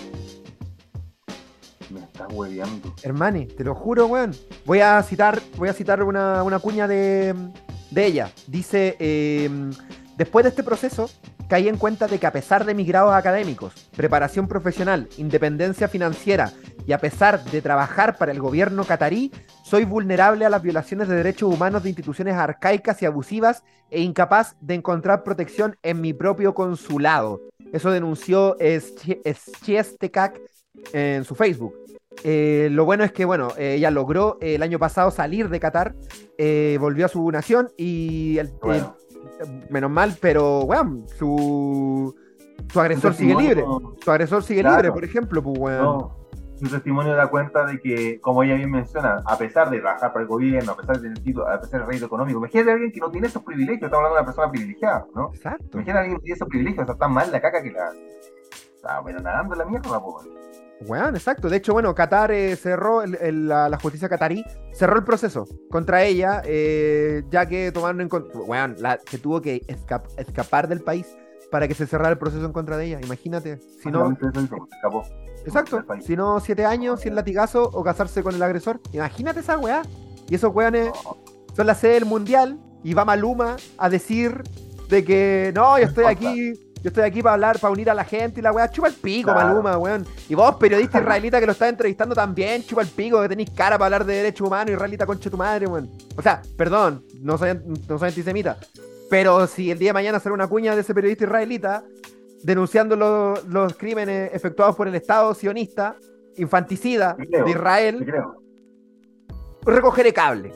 Me estás hueveando. Hermane, te lo juro, weón. Voy a citar, voy a citar una, una cuña de, de ella. Dice, eh, después de este proceso, caí en cuenta de que a pesar de mis grados académicos, preparación profesional, independencia financiera y a pesar de trabajar para el gobierno catarí, soy vulnerable a las violaciones de derechos humanos de instituciones arcaicas y abusivas e incapaz de encontrar protección en mi propio consulado. Eso denunció Schezdekak en su Facebook. Eh, lo bueno es que, bueno, eh, ella logró eh, el año pasado salir de Qatar, eh, volvió a su nación y el, Bueno. el, menos mal, pero, weón, su, su agresor sigue libre. Su agresor sigue Claro. libre, por ejemplo, pues, weón. No, su testimonio da cuenta de que, como ella bien menciona, a pesar de trabajar para el gobierno, a pesar de tener título, a pesar del rédito económico, imagínate a alguien que no tiene esos privilegios, estamos hablando de una persona privilegiada, ¿no? Exacto. Imagínate a alguien que tiene esos privilegios, o sea, está mal la caca que la... Está, pero nadando en la mierda, pues. Weón, exacto. De hecho, bueno, Qatar eh, cerró, el, el, la, la justicia catarí cerró el proceso contra ella, eh, ya que tomaron en contra. Weón, la, se tuvo que escap escapar del país para que se cerrara el proceso en contra de ella. Imagínate. Si no, Eso hizo, se escapó. exacto. Del país. Si no, siete años, cien latigazos o casarse con el agresor. Imagínate esa weá. Y esos weones son la sede del mundial y va Maluma a decir de que no, yo estoy aquí. Yo estoy aquí para hablar, para unir a la gente y la weá. Chupa el pico, Claro. Maluma, weón. Y vos, periodista israelita que lo estás entrevistando también, chupa el pico, que tenéis cara para hablar de derechos humanos, israelita concha tu madre, weón. O sea, perdón, no soy, no soy antisemita. Pero si el día de mañana sale una cuña de ese periodista israelita denunciando lo- los crímenes efectuados por el Estado sionista, infanticida Te creo, de Te Israel, creo. recogeré cable.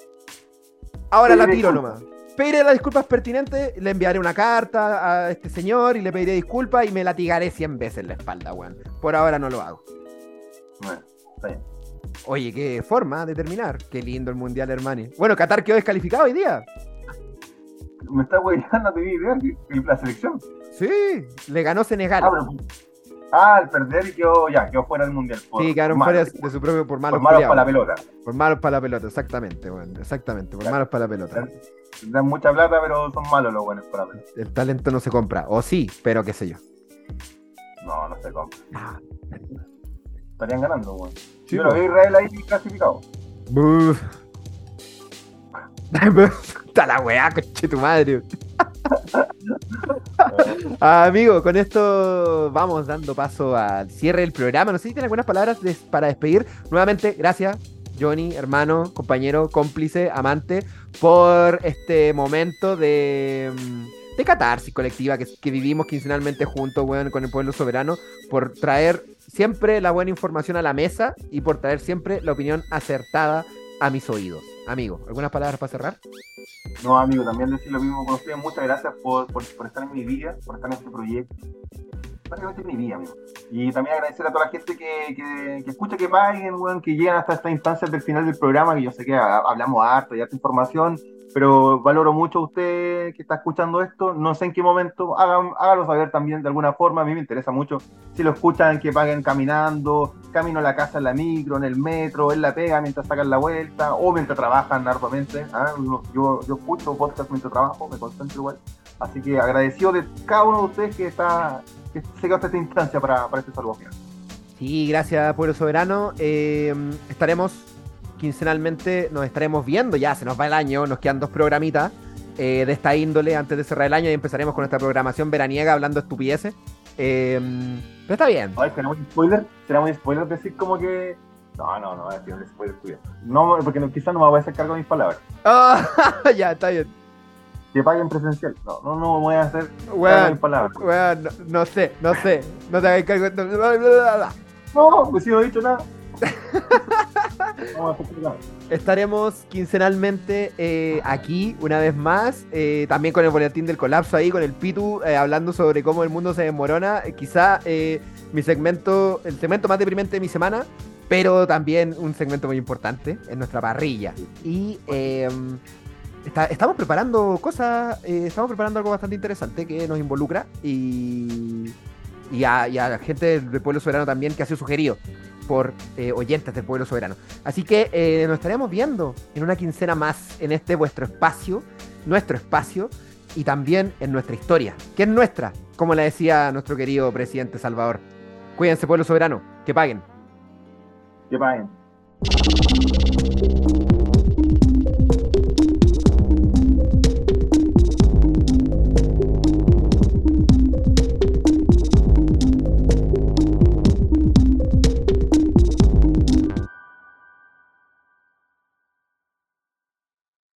Ahora la Pediré tiro disculpas. nomás. Pediré las disculpas pertinentes, le enviaré una carta a este señor y le pediré disculpas y me latigaré cien veces en la espalda, weón. Por ahora no lo hago. Bueno, está bien. Oye, qué forma de terminar. Qué lindo el mundial, hermano. Bueno, Qatar quedó descalificado hoy día. Me está hueveando, te vi idea, que- la selección. Sí, le ganó Senegal. Ah, pero- ah, al perder y quedó, ya, quedó fuera del mundial. por- Sí, quedaron por fuera malos, de su propio por malos por malos culiados. para la pelota. Por malos para la pelota, exactamente, bueno, exactamente, por Claro. malos para la pelota. Dan mucha plata, pero son malos los buenos para la pelota. El talento no se compra, o sí, pero qué sé yo. No, no se compra. Ah, Estarían ganando, weón. sí, Yo lo po. veo a Israel ahí clasificado. Buf. Está la weá, coche tu madre. Ah, amigo, con esto vamos dando paso al cierre del programa. No sé si tienen algunas palabras des- para despedir. Nuevamente, gracias Johnny, hermano, compañero, cómplice, amante, por este momento de, de catarsis colectiva que, que vivimos quincenalmente juntos, weón, con el pueblo soberano, por traer siempre la buena información a la mesa y por traer siempre la opinión acertada a mis oídos. Amigo, ¿algunas palabras para cerrar? No, amigo, también decir lo mismo con ustedes. Muchas gracias por, por, por estar en mi vida, por estar en este proyecto. Básicamente en mi vida, amigo. Y también agradecer a toda la gente que, que, que escucha, que paguen, bueno, que llegan hasta estas instancias del final del programa, que yo sé que hablamos harto y harta información, pero valoro mucho a usted que está escuchando esto. No sé en qué momento, hagan, hágalo saber también de alguna forma. A mí me interesa mucho si lo escuchan, que paguen caminando, camino a la casa en la micro, en el metro, en la pega, mientras sacan la vuelta, o mientras trabajan arduamente. ¿Ah? Yo, yo escucho podcast mientras trabajo, me concentro igual. Así que agradecido de cada uno de ustedes que está que se quedó hasta esta instancia para, para este saludo final. Sí, gracias, pueblo soberano. Eh, estaremos quincenalmente, nos estaremos viendo, ya se nos va el año, nos quedan dos programitas eh, de esta índole antes de cerrar el año y empezaremos con nuestra programación veraniega hablando estupideces. Eh, pero está bien. Ay, ¿será muy spoiler? ¿Será muy spoiler decir como que...? No, no, no, es un spoiler tuyo. No, porque no, quizás no me voy a hacer cargo de mis palabras. Oh, ya, está bien. Que paguen presencial. No, no, no voy a hacer bueno, cargo de mis palabras. Bueno, no, no sé, no sé. No te hagas cargo de... No, pues si no he dicho nada. Vamos a hacer cargo. Estaremos quincenalmente eh, aquí una vez más, eh, también con el boletín del colapso ahí, con el Pitu, eh, hablando sobre cómo el mundo se desmorona. Eh, quizá eh, mi segmento, el segmento más deprimente de mi semana, pero también un segmento muy importante en nuestra parrilla. Y eh, está, estamos preparando cosas, eh, estamos preparando algo bastante interesante que nos involucra y, y, a, y a la gente del Pueblo Soberano también que ha sido sugerido por eh, oyentes del Pueblo Soberano. Así que eh, nos estaremos viendo en una quincena más en este vuestro espacio, nuestro espacio, y también en nuestra historia, que es nuestra, como le decía nuestro querido presidente Salvador. Cuídense, Pueblo Soberano, que paguen. Que paguen.